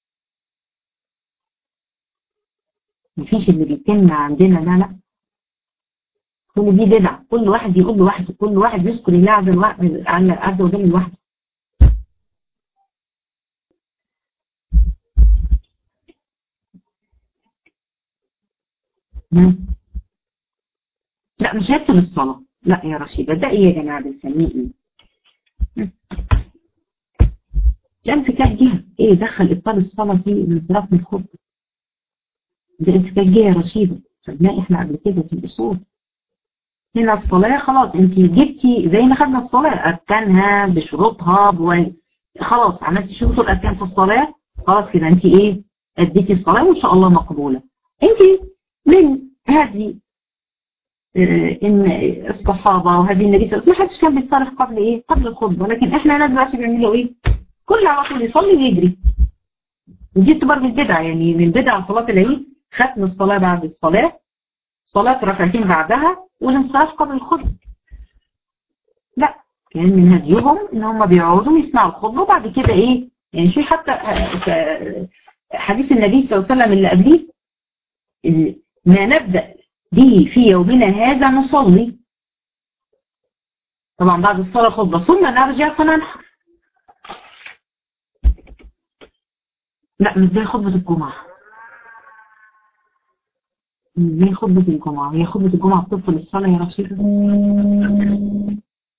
مفيش اللي بيتم عندنا. لا لا، كل دي بدعة، كل واحد يقول لوحده، كل واحد يذكر الله عز وجل لوحده. لا مش هيبطل الصلاة، لا يا رشيدة، ده ايه يا جماعة بنسميه ايه؟ ده انفكاك جهة، ايه دخل ابطال الصلاة في الانصراف من الخطبة؟ ده انفكاك جهة يا رشيدة، خدناه احنا قبل كده في الاصول. هنا الصلاة خلاص انت جبتي زي ما خدنا الصلاة اركانها بشروطها خلاص عملتي شروط الاركان في الصلاة، خلاص كده انت ايه اديتي الصلاة وان شاء الله مقبولة. انت من هذه ان الصحابة وهذه النبي صلى الله عليه وسلم ما حدش كان بيتصرف قبل ايه قبل الخطبة، لكن احنا هنا دلوقتي بيعملوا ايه؟ كل على طول يصلي ويجري. ودي تعتبر من البدع، يعني من بدع صلاة العيد ختم الصلاة بعد الصلاة، صلاة ركعتين بعدها، والانصراف قبل الخطبة. لا، كان من هديهم ان هم بيقعدوا يسمعوا الخطبة وبعد كده ايه، يعني شوي حتى حديث النبي صلى الله عليه وسلم اللي قبليه ما نبدأ به في يومنا هذا نصلي، طبعا بعد الصلاة خطبة ثم نرجع فننحر. لا مش زي خطبة الجمعة، مش زي خطبة الجمعة، هي خطبة الجمعة بتبطل الصلاة يا رسول الله.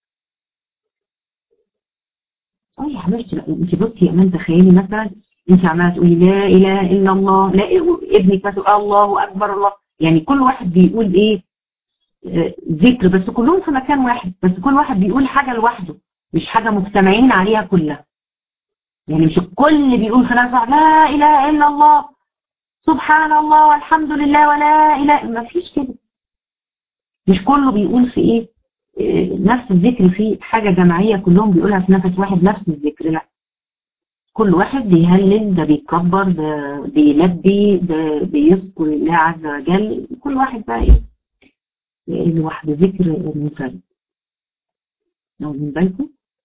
يا حبيبتي، لا انت بصي يا امان، تخيلي مثلا انت عماله تقولي لا اله الا الله، لا ابنك مثلا الله اكبر الله، يعني كل واحد بيقول ايه ذكر، بس كلهم في مكان واحد، بس كل واحد بيقول حاجه لوحده، مش حاجه مجتمعين عليها كلها، يعني مش الكل بيقول في نفسه لا اله الا الله، سبحان الله والحمد لله ولا اله، ما فيش كده. مش كله بيقول في ايه نفس الذكر، في حاجة جماعية كلهم بيقولها في نفس واحد نفس الذكر، لا، كل واحد بيهلل، ده بيكبر، ده بيلبي، ده بيذكر الله عز وجل، كل واحد بقى ايه لوحده ذكر منفرد. واخدين بالكم؟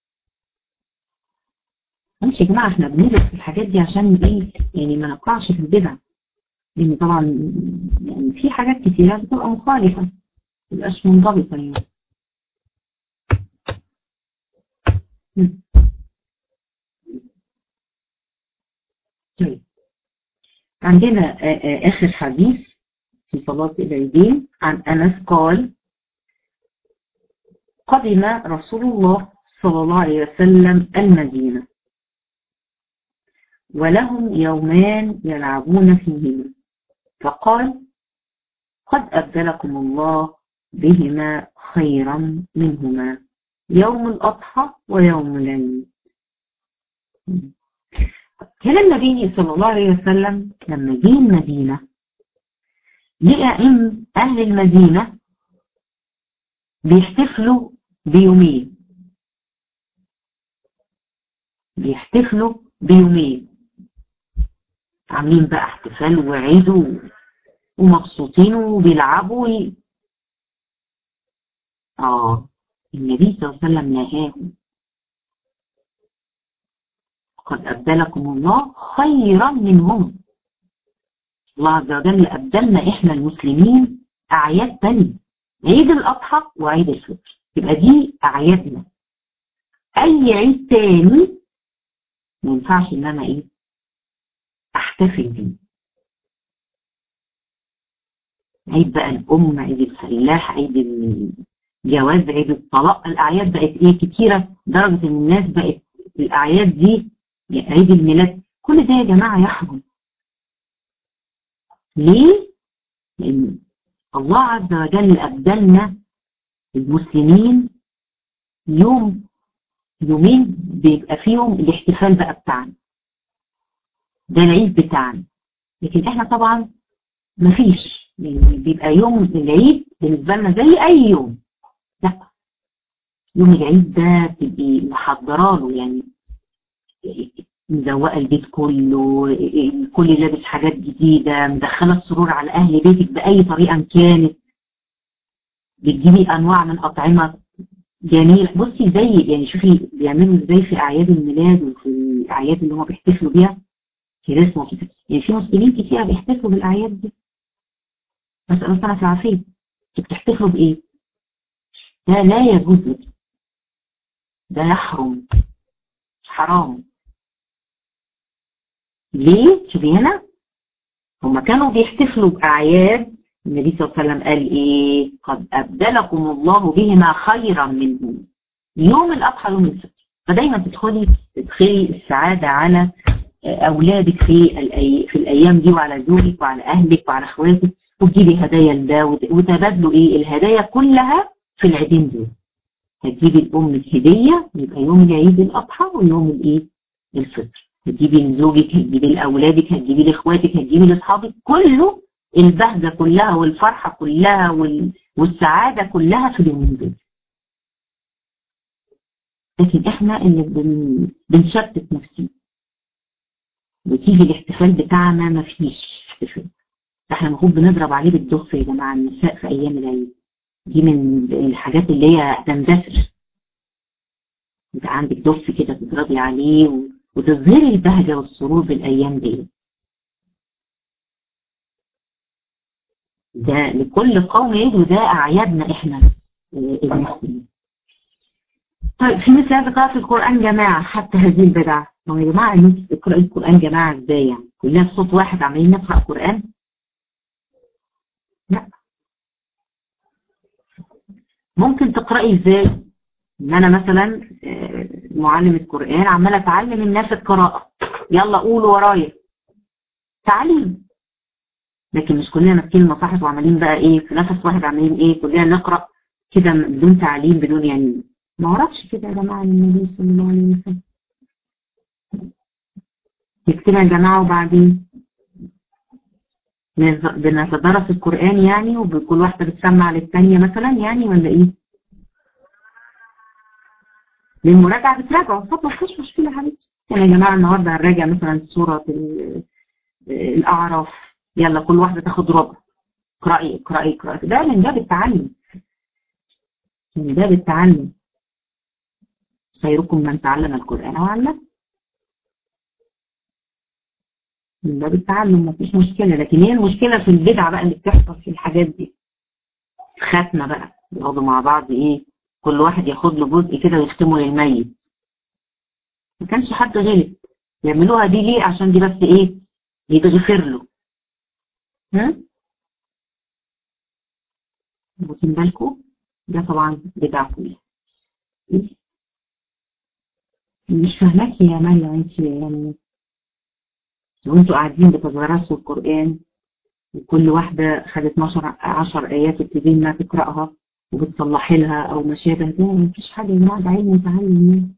معلش يا جماعة احنا بندرس الحاجات دي عشان ايه؟ يعني ما نقعش في البدع، لان طبعا يعني في حاجات كتيرة بتبقى مخالفة، ما تبقاش منضبطة يعني. طيب عندنا آخر حديث في صلاة العيدين عن أنس قال: قدم رسول الله صلى الله عليه وسلم المدينة ولهم يومان يلعبون فيهما، فقال: قد أبدلكم الله بهما خيرا منهما، يوم الأضحى ويوم العيد. هنا النبي صلى الله عليه وسلم لما جه المدينة لقى إن أهل المدينة بيحتفلوا بيومين، عاملين بقى احتفال وعيد ومبسوطين وبيلعبوا النبي صلى الله عليه وسلم نهاهم: قد أبدلكم الله خيرا منهم. الله عز وجل أبدلنا إحنا المسلمين أعياد تانية، عيد الأضحى وعيد الفطر، يبقى دي أعيادنا. أي عيد تاني ما ينفعش إن أنا أحتفل بيه. عيد بقى الأم، عيد الفلاح، عيد الجواز، عيد الطلاق، الأعياد بقت كتيرة درجة إن الناس بقت الأعياد دي، عيد الميلاد، كل ده يا جماعة يحرم. ليه؟ لأن الله عز وجل أبدلنا المسلمين يومين بيبقى فيهم الاحتفال بقى بتاعنا، ده العيد بتاعنا. لكن احنا طبعا مفيش، يعني بيبقى يوم العيد بالنسبة لنا زي أي يوم. لا، يوم العيد ده بتبقي محضرة له، يعني مزوقة البيت كله، الكل لابس حاجات جديدة، مدخلة السرور على أهل بيتك بأي طريقة كانت، بتجيبي أنواع من أطعمة جميل. بصي زي يعني شوفي بيعملوا ازاي في أعياد الميلاد وفي الأعياد اللي هم بيحتفلوا بيها كريسماس، يعني في مسلمين كتير بيحتفلوا بالأعياد دي، بس أنا سنة العافية انتوا بتحتفلوا بإيه؟ ده لا يجوز لك، ده يحرم، حرام. ليه؟ شوفي هنا هم كانوا بيحتفلوا بأعياد النبي صلى الله عليه وسلم قال إيه؟ قد أبدلكم الله بهما خيرا منهم، يوم الأضحى يوم الفطر. فدايما تدخلي السعادة على أولادك في الأيام دي، وعلى زوجك وعلى أهلك وعلى أخواتك، وتجيبي هدايا لده وتبادلوا الهدايا كلها في العيدين دول. هتجيبي لأمك هدية يبقى يوم العيد الأضحى ويوم الفطر، هتجيبي لزوجك، هتجيبي لأولادك، هتجيبي لإخواتك، هتجيبي لأصحابك، كله البهجة كلها والفرحة كلها والسعادة كلها في اليومين دول. لكن احنا اللي بنشتت نفسنا، وتيجي الاحتفال بتاعنا مفيش احتفال. احنا المفروض بنضرب عليه بالدف يا جماعة، النساء في أيام العيد دي من الحاجات اللي هي تندثر. يبقى عندك دف كده تضربي عليه وتظهري البهجة والسرور بالأيام دي. ده لكل قوم عيد، وده أعيادنا إحنا المسلمين. طيب في مثل هذا قراءة القرآن جماعة حتى هذه البدعة. ما يا جماعة الناس بتقرأ القرآن جماعة ازاي يعني؟ كلنا في صوت واحد عمالين نقرأ قرآن؟ لا. ممكن تقرأي ازاي؟ ان انا مثلا معلم القرآن عمالة اتعلم الناس القراءة، يلا قولوا ورايا، تعليم. لكن مش كلنا ماسكين المصاحف وعمالين بقى في نفس واحد عمالين كلنا نقرأ كده بدون تعليم، بدون يعني ما وردش كده يا جماعة النبي صلى الله عليه وسلم. نكتبها يا جماعة وبعدين بنتدرس القرآن يعني، وكل واحدة بتسمع للتانية مثلا يعني، ولا ايه؟ للمراجعة بتراجعوا، طب ما فيش مشكلة يا حبيبتي. يعني يا جماعة النهاردة هنراجع مثلا سورة الأعراف، يلا كل واحدة تاخد ربع، اقرأي اقرأي اقرأي. ده من باب التعلم، من باب التعلم. خيركم من تعلم القرآن وعلمه، من باب التعلم مفيش مشكلة. لكن هي المشكلة في البدع بقى اللي بتحصل في الحاجات دي. ختمة بقى يقعدوا مع بعض ايه، كل واحد ياخد له جزء كده ويختمه للميت. ما كانش حد غلب، يعملوها دي ليه؟ عشان دي بس ايه، يتغفر له. ها، واخدين بالكم؟ ده طبعا بدع كلها. مش فاهماكي يا مريم انت يعني، وانتوا قاعدين بتدرسوا القرآن وكل واحدة خدت 10 آيات تبتدي انها تقرأها وبتصلحي لها او ما شابه ده، مفيش حاجة يا جماعة، ده علم وتعلم يعني.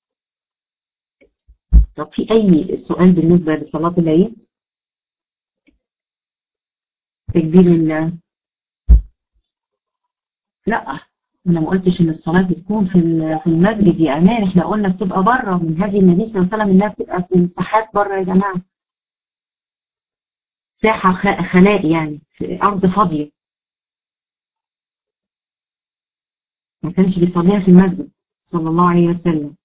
طب في اي سؤال بالنسبة لصلاة العيد؟ تكبير لا، انا ما قلتش ان الصلاة بتكون في المسجد يا امان، احنا قلنا بتبقى بره، من هدي النبي صلى الله عليه وسلم انها بتبقى في مساحات بره يا جماعة، ساحة خلاء يعني، في ارض فاضية. ما كانش بيصليها في المسجد صلى الله عليه وسلم.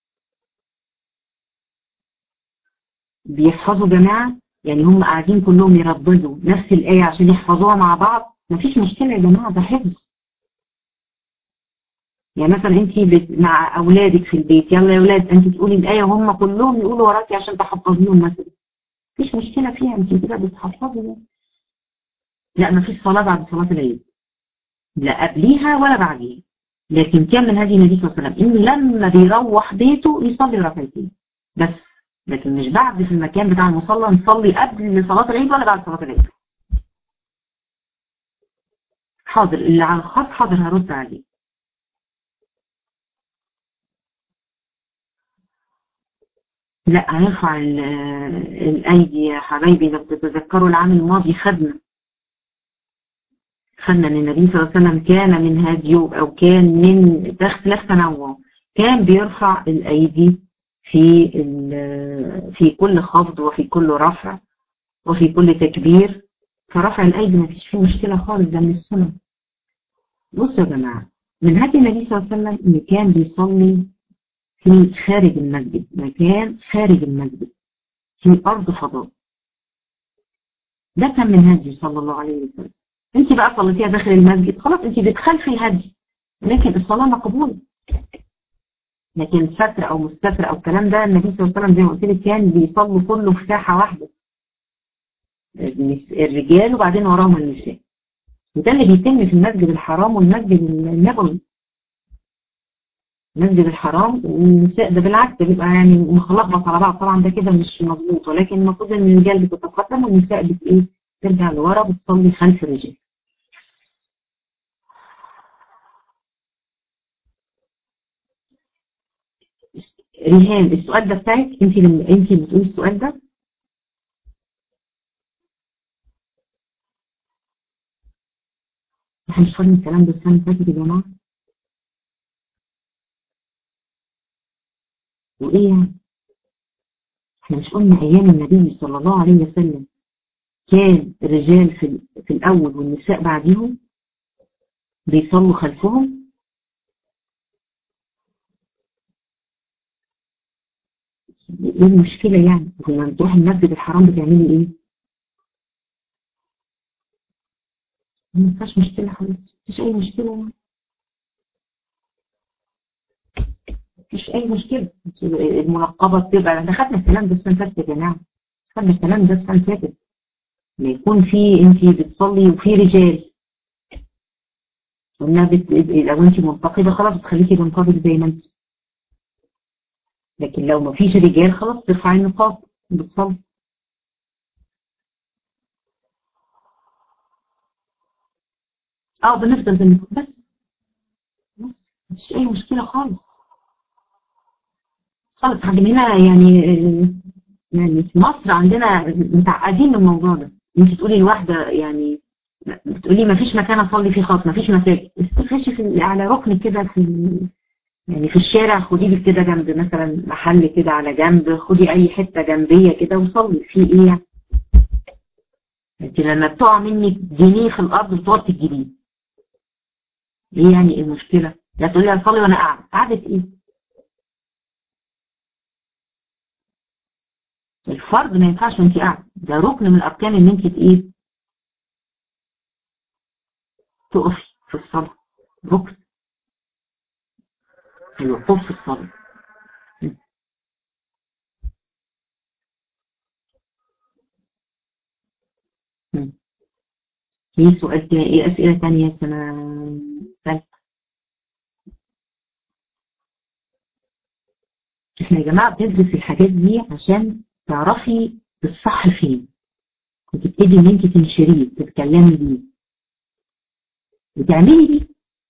بيحفظوا جماعة يعني، هم قاعدين كلهم يرددوا نفس الآية عشان يحفظوها مع بعض، مفيش مشكلة يا جماعة، ده حفظ. يعني مثلا انت مع اولادك في البيت، يلا يا اولاد انت تقولي الآية وهم كلهم يقولوا وراكي عشان تحفظيهم مثلا، مفيش مشكلة فيها، انت كده بتحفظي يعني. لا، مفيش صلاة بعد صلاة العيد، لا قبليها ولا بعديها. لكن كان من هدي النبي صلى الله عليه وسلم ان لما بيروح بيته يصلي ركعتين بس، لكن مش بعد في المكان بتاع المصلى نصلي قبل صلاة العيد ولا بعد صلاة العيد. حاضر، اللي على الخاص حاضر هرد عليه. لا، هنرفع الأيدي يا حبايبي. لو تتذكروا العام الماضي خدنا ان النبي صلى الله عليه وسلم كان من هديه، او كان من اختلاف تنوع، كان بيرفع الأيدي في كل خفض وفي كل رفع وفي كل تكبير. فرفع الأيدي ما فيش فيه مشكلة خالص، ده من السنة. بصوا يا جماعة، من هدي النبي صلى الله عليه وسلم ان كان بيصلي في خارج المسجد، مكان خارج المسجد في أرض فضاء. ده كان من هدي صلى الله عليه وسلم. انت بقى صليتيها داخل المسجد، خلاص انت بتخالفي الهدي، لكن الصلاة مقبولة. لكن ستر او مستتر او الكلام ده، النبي صلى الله عليه وسلم زي ما قلت لك كان بيصلوا كله في ساحة واحدة، الرجال وبعدين وراهم النساء. وده اللي بيتم في المسجد الحرام والمسجد النبوي. المسجد الحرام والنساء ده بالعكس، ده بيبقى يعني مخلطط على بعض، طبعا ده كده مش مظبوط، ولكن المفروض ان الرجال بتتقدم والنساء ايه، ترجع لورا وتصلي خلف الرجال. ريهام، السؤال ده بتاعك انت، لما انت بتقولي السؤال ده، احنا مش فاهمين الكلام ده السنه اللي فاتت يا جماعه، وايه يعني؟ احنا مش قلنا ايام النبي صلى الله عليه وسلم كان الرجال في الاول والنساء بعديهم بيصلوا خلفهم؟ ايه المشكله يعني؟ لما بتروح المسجد الحرام بتعملي ايه؟ ما فيهاش مشكله خالص، مفيش اي مشكله يعني. مفيش اي مشكله، المنقبه بتبقى، احنا خدنا الكلام ده السنه اللي فاتت يا جماعه، خدنا الكلام ده السنه اللي فاتت. ما يكون في انت بتصلي وفي رجال، قلنا لو انت منتقبه خلاص بتخليكي منتقبه زي ما انت، لكن لو ما فيش رجال خلاص ترفعي النقاب بتصلي. اه، بنفضل بالنقاب بس مفيش اي مشكله خالص. خالص، حاجه هنا يعني، يعني في مصر عندنا متعقدين من الموضوع ده. انت تقولي الواحدة يعني بتقولي ما فيش مكان اصلي فيه خالص، ما فيش مساجد، استخشي على ركن كده يعني في الشارع، خدي لك كده جنب مثلا محل كده على جنب، خدي اي حتة جنبية كده وصلي في ايه يعني. انت لما بتقع منك جنيه في الارض بتقعد تجيبيه، ايه يعني ايه المشكلة؟ لا تقولي اصلي وانا قاعدة ايه؟ الفرض ما ينفعش وانت قاعدة، ده ركن من الاركان ان انت ايه تقفي في الصلاة، ركن الوقوف في الصلاة. في سؤال تاني، ايه اسئلة تانية سنة ثالثة؟ احنا يا جماعة بندرس الحاجات دي عشان تعرفي الصح فين، وتبتدي ان انت تنشريه، تتكلمي بيه وتعملي بيه.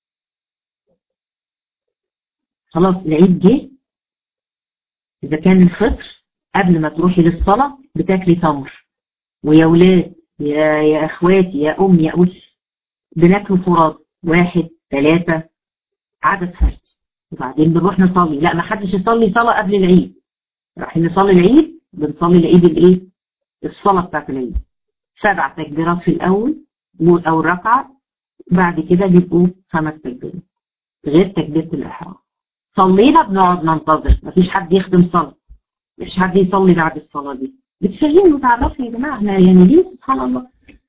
خلاص العيد جه، اذا كان الفطر قبل ما تروحي للصلاة بتاكلي تمر، ويا ولاد يا اخواتي يا امي يا ابوي بناكلوا فراد، 1 3 عدد فرد، وبعدين بنروح نصلي. لا ما حدش يصلي صلاة قبل العيد، رايحين نصلي العيد، بنصلي العيد الايه الصلاة بتاعت العيد، 7 تكبيرات في الاول او الركعة، بعد كده بيبقوا 5 تكبيرات غير تكبيرة الاحرام. صلينا بنقعد ننتظر، مفيش حد يخدم صلاة، مفيش حد يصلي بعد الصلاة دي. بتفهموا وتعرفوا يا جماعة احنا يعني ليه سبحان الله.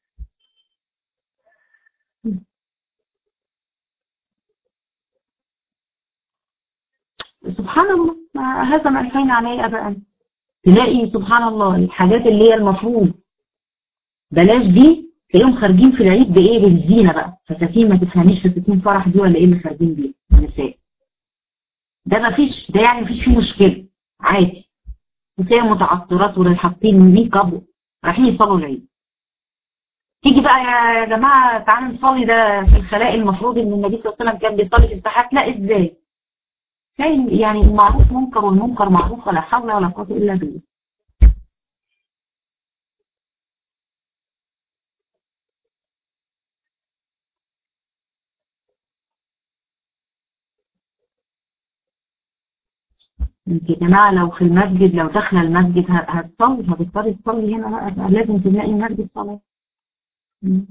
سبحان الله، هذا ما ألفين عليه أبدا. تلاقي سبحان الله الحاجات اللي هي المفروض بلاش دي، تلاقيهم خارجين في العيد بإيه؟ بالزينة بقى، فساتين ما تفهميش فساتين فرح دي ولا إيه اللي خارجين بيه النساء. ده ما فيش، ده يعني ما فيش فيه مشكلة، عادي. وتلاقي متعطرات ولا حاطين ميك اب رايحين يصلوا العيد. تيجي بقى يا جماعة تعالوا نصلي، ده في الخلاء المفروض إن النبي صلى الله عليه وسلم كان بيصلي في الساحات، لا إزاي؟ يعني المعروف منكر والمنكر معروف، ولا حول ولا قوة إلا بالله. انت يا جماعة لو في المسجد، لو داخله المسجد هتصلي، هتضطري تصلي هنا بقى لازم تلاقي المسجد صلاة. مم.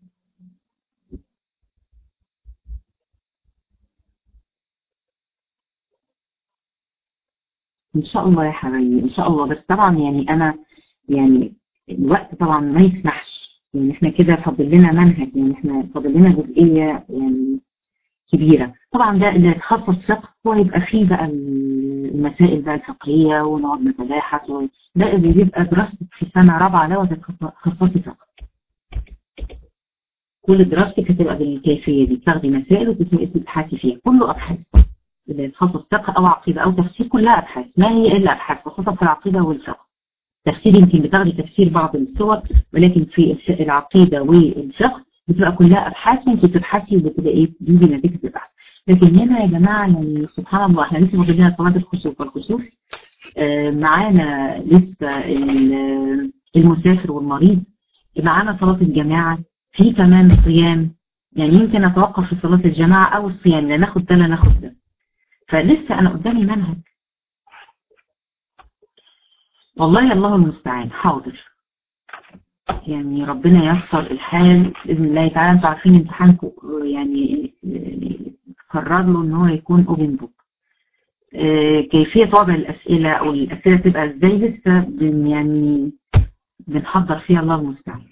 ان شاء الله يا حبايبي ان شاء الله، بس طبعا يعني انا يعني الوقت طبعا ما يسمحش، يعني احنا كده فاضل لنا منهج، يعني احنا فاضل لنا جزئية يعني كبيرة. طبعا ده اللي يتخصص فقه هو يبقى فيه بقى المسائل بقى الفقهية ونقعد نتباحث، ده اللي بيبقى دراستك في سنة رابعة لو تتخصصي فقه. كل دراستك هتبقى بالكيفية دي، بتاخدي مسائل وتبحثي فيها، كله أبحاث، اللي يتخصص فقه أو عقيدة أو تفسير كلها أبحاث، ما هي إلا أبحاث، خاصة في العقيدة والفقه. تفسير يمكن بتاخدي تفسير بعض الصور، ولكن في العقيدة والفقه بتبقى كلها أبحاث، وأنت بتبحثي وبتبقى إيه تجيبي نتيجة البحث. لكن هنا يا جماعة يعني سبحان الله احنا لسه واخدين صلاة الخسوف والكسوف، معانا لسه المسافر والمريض، معانا صلاة الجماعة، في كمان صيام، يعني يمكن اتوقف في صلاة الجماعة او الصيام، لا ناخد ده لا ناخد ده، فلسه انا قدامي منهج. والله الله المستعان. حاضر، يعني ربنا ييسر الحال باذن الله تعالى. انتوا عارفين امتحانكم يعني قرر له ان هو يكون اوبن بوك، كيفية وضع الاسئلة او الاسئلة تبقى ازاي لسه يعني بنحضر فيها، الله المستعان.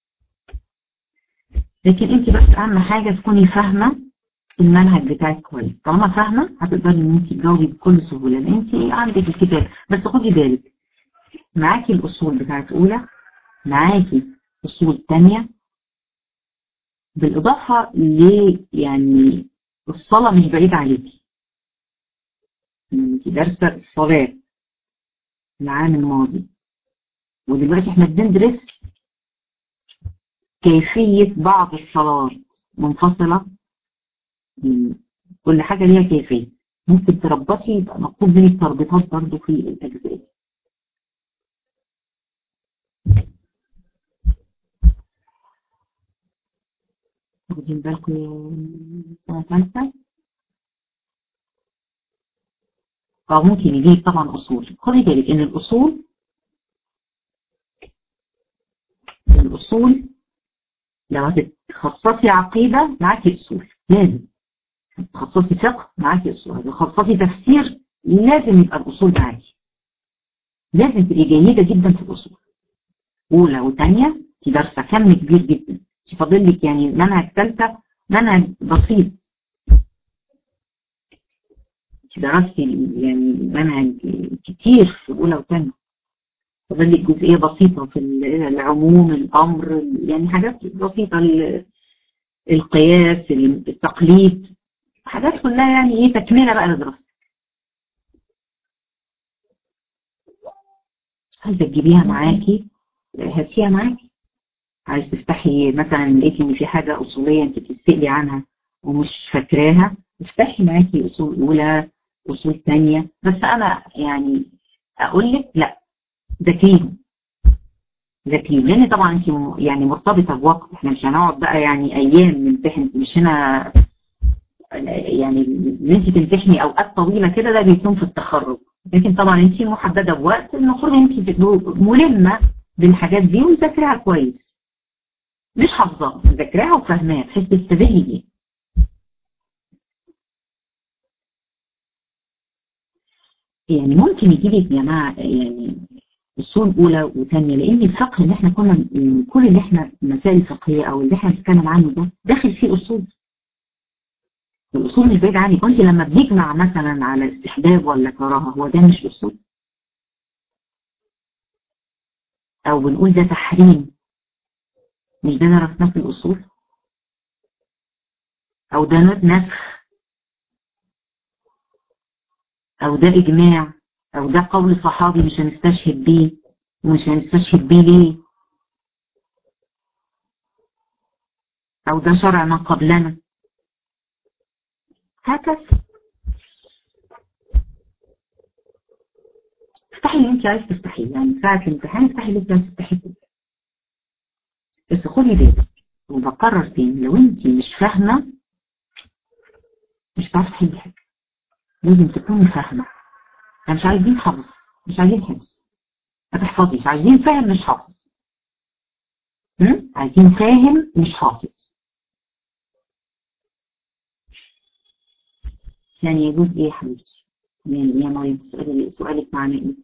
لكن انت بس اهم حاجة تكوني فاهمة المنهج بتاعك كويس، طالما فاهمة هتقدري ان انت تجاوبي بكل سهولة، لان انت عندك الكتاب. بس خدي بالك معاكي الاصول بتاعت اولى، معاكي اصول تانية، بالاضافة يعني الصلاة مش بعيد عليكي، انت دارسة الصلاة العام الماضي، ودلوقتي احنا بندرس كيفية بعض الصلوات منفصلة، كل حاجة ليها كيفية، ممكن تربطي يبقى مطلوب منك تربيطات برضو في الأجزاء دي. واخدين بالكم يا سنة ثالثة؟ أو ممكن يجيب طبعا أصول. خدي بالك إن الأصول لو هتتخصصي عقيدة معاكي أصول لازم، هتتخصصي فقه معاكي أصول، هتتخصصي تفسير لازم يبقى الأصول معاكي، لازم تبقي جيدة جدا في الأصول. أولى وثانية انت دارسة كم كبير جدا، انت فاضل لك يعني منهج ثالثة منهج بسيط، انت درستي يعني منهج كتير في أولى وثانية، فاضل لك جزئية بسيطة في العموم الأمر يعني حاجات بسيطة، القياس التقليد، حاجات كلها يعني ايه تكملة بقى لدراستك. عايزة تجيبيها معاكي هاتيها معاكي، عايز تفتحي مثلا لقيتي ان في حاجة اصولية انت بتسألي عنها ومش فاكراها، افتحي معاكي اصول اولى اصول ثانيه، بس انا يعني اقول لك لا ذاكريهم ذاكريهم، لان طبعا انت يعني مرتبطة بوقت، احنا مش هنقعد بقى يعني ايام نمتحن، انت مش هنا يعني ان انت تمتحني اوقات طويلة كده ده بيكون في التخرج، لكن طبعا انت محددة بوقت المفروض انت تبقي ملمة بالحاجات دي ومذاكراها كويس، مش حافظاها مذاكراها وفاهماها بحيث تستدلي بيها. يعني ممكن يجي لك يا جماعه يعني اصول اولى وثانيه، لان الفقه اللي احنا كنا كل اللي احنا المسائل الفقهيه او اللي احنا بنتكلم عنه ده داخل فيه اصول، الاصول مش بعيد عنك، وانت لما بنجمع مثلا على استحباب ولا كراهه هو ده مش اصول، او بنقول ده تحريم مش ده درسناه في الاصول، او ده نسخ، او ده اجماع، او ده قول صحابي مش هنستشهد بيه، ومش هنستشهد بيه ليه، او ده شرع ما قبلنا، هكذا. افتحي اللي انت عايز تفتحيه، يعني ساعة الامتحان افتحي اللي انت عايز تفتحيه، بس خدي بالك وبكرر تاني لو انت مش فاهمة مش هتعرفي تحلي حاجة، لازم تكوني فاهمة، احنا مش عايزين حفظ، مش عايزين حفظ ما تحفظيش، عايزين فاهم مش حافظ، عايزين فاهم مش حافظ. يعني يجوز ايه يا حبيبتي؟ يعني يا مريم سؤالك معناه ايه؟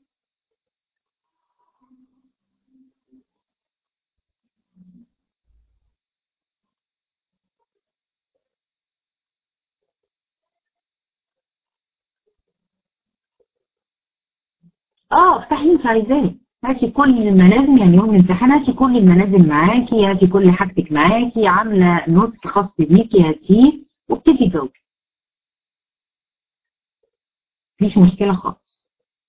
اه افتحي اللي انت عايزاه، هاتي كل الملازم، يعني يوم الامتحان هاتي كل الملازم معاكي، هاتي كل حاجتك معاكي، عامله نوتس خاص بيكي هاتيه وابتدي جاوبي، مفيش مشكله خالص.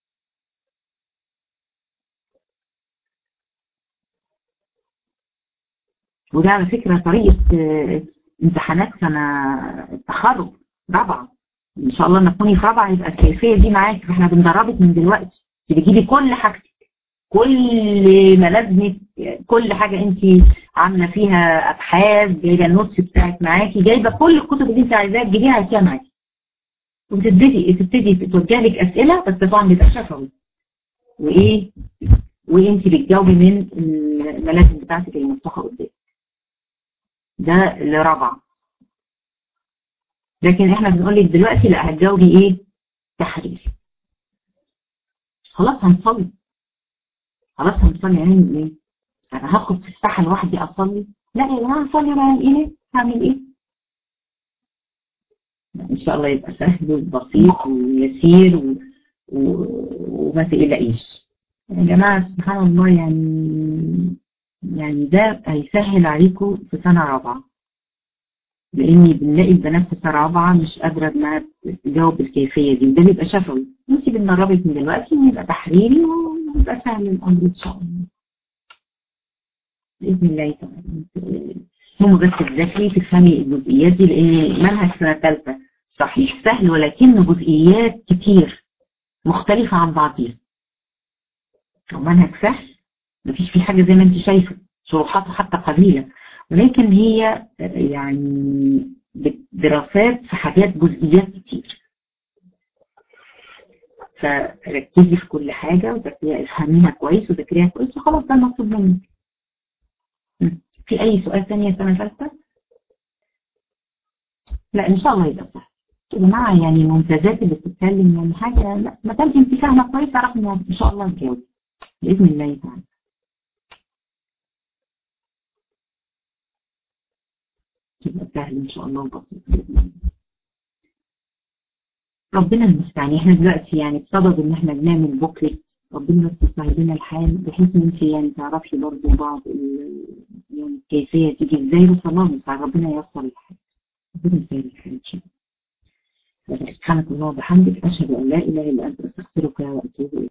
وده على فكره طريقه امتحانات سنه التخرج رابعه، ان شاء الله لما تكوني في رابعه يبقى الكيفيه دي معاكي، فاحنا بندربك من دلوقتي، بتجيبي كل حاجتك كل ملازمك، كل حاجة انت عاملة فيها ابحاث، جايبة النوتس بتاعك معاكي، جايبة كل الكتب اللي انت عايزاها تجيبيها هاتيها معاكي، وتبتدي تتوجه لك اسئلة، بس طبعا بيبقى شفوي وايه، وانت بتجاوبي من الملازم بتاعتك اللي مفتوحة قدامك، ده لرابعة. لكن احنا بنقول لك دلوقتي لا هتجاوبي ايه؟ تحرير. خلاص هنصلي، خلاص هنصلي، هنعمل ايه؟ انا هاخد في الساحة لوحدي اصلي؟ لا يا جماعة هصلي بقى ايه؟ هعمل ايه؟ ان شاء الله يبقى سهل وبسيط ويسير وما تقلقيش يا جماعة، سبحان الله يعني ده هيسهل عليكم في سنة رابعة، لاني بنلاقي البنات في سنة رابعة مش قادرة انها تجاوب بالكيفية دي، وده بيبقى شفوي، انت بندربك من دلوقتي ويبقى تحريري ويبقى سهل الامر ان شاء الله باذن الله تعالى. هم بس تذاكري تفهمي الجزئيات دي، لان منهج سنة ثالثة صحيح سهل ولكن جزئيات كتير مختلفة عن بعضها، ومنهج سهل مفيش فيه حاجة زي ما انت شايفة، شروحاته حتى قليلة، ولكن هي يعني دراسات في حاجات جزئيات كتير. فركزي في كل حاجة وذاكريها، افهميها كويس وذاكريها كويس وخلاص، ده المطلوب منك. في أي سؤال تاني يا سنة ثالثة؟ لا إن شاء الله يبقى سهل يا جماعة، يعني ممتازات اللي بتتكلم يعني حاجة، لا ما دام أنت فاهمة كويس أعرف إن شاء الله تجاوب بإذن الله تعالى. تبقى سهل إن شاء الله وبسيط بإذن الله. ربنا المستعان. احنا دلوقتي يعني بسبب إن احنا بنعمل بوكلت، ربنا بس يسهل لنا الحال بحيث إن أنت يعني تعرفي برضه بعض يعني الكيفية تيجي إزاي، بس الله المستعان ربنا ييسر الحال. ربنا يسهل الحال إن شاء الله. سبحانك اللهم وبحمدك، أشهد أن لا إله إلا أنت، أستغفرك وأتوب إليك.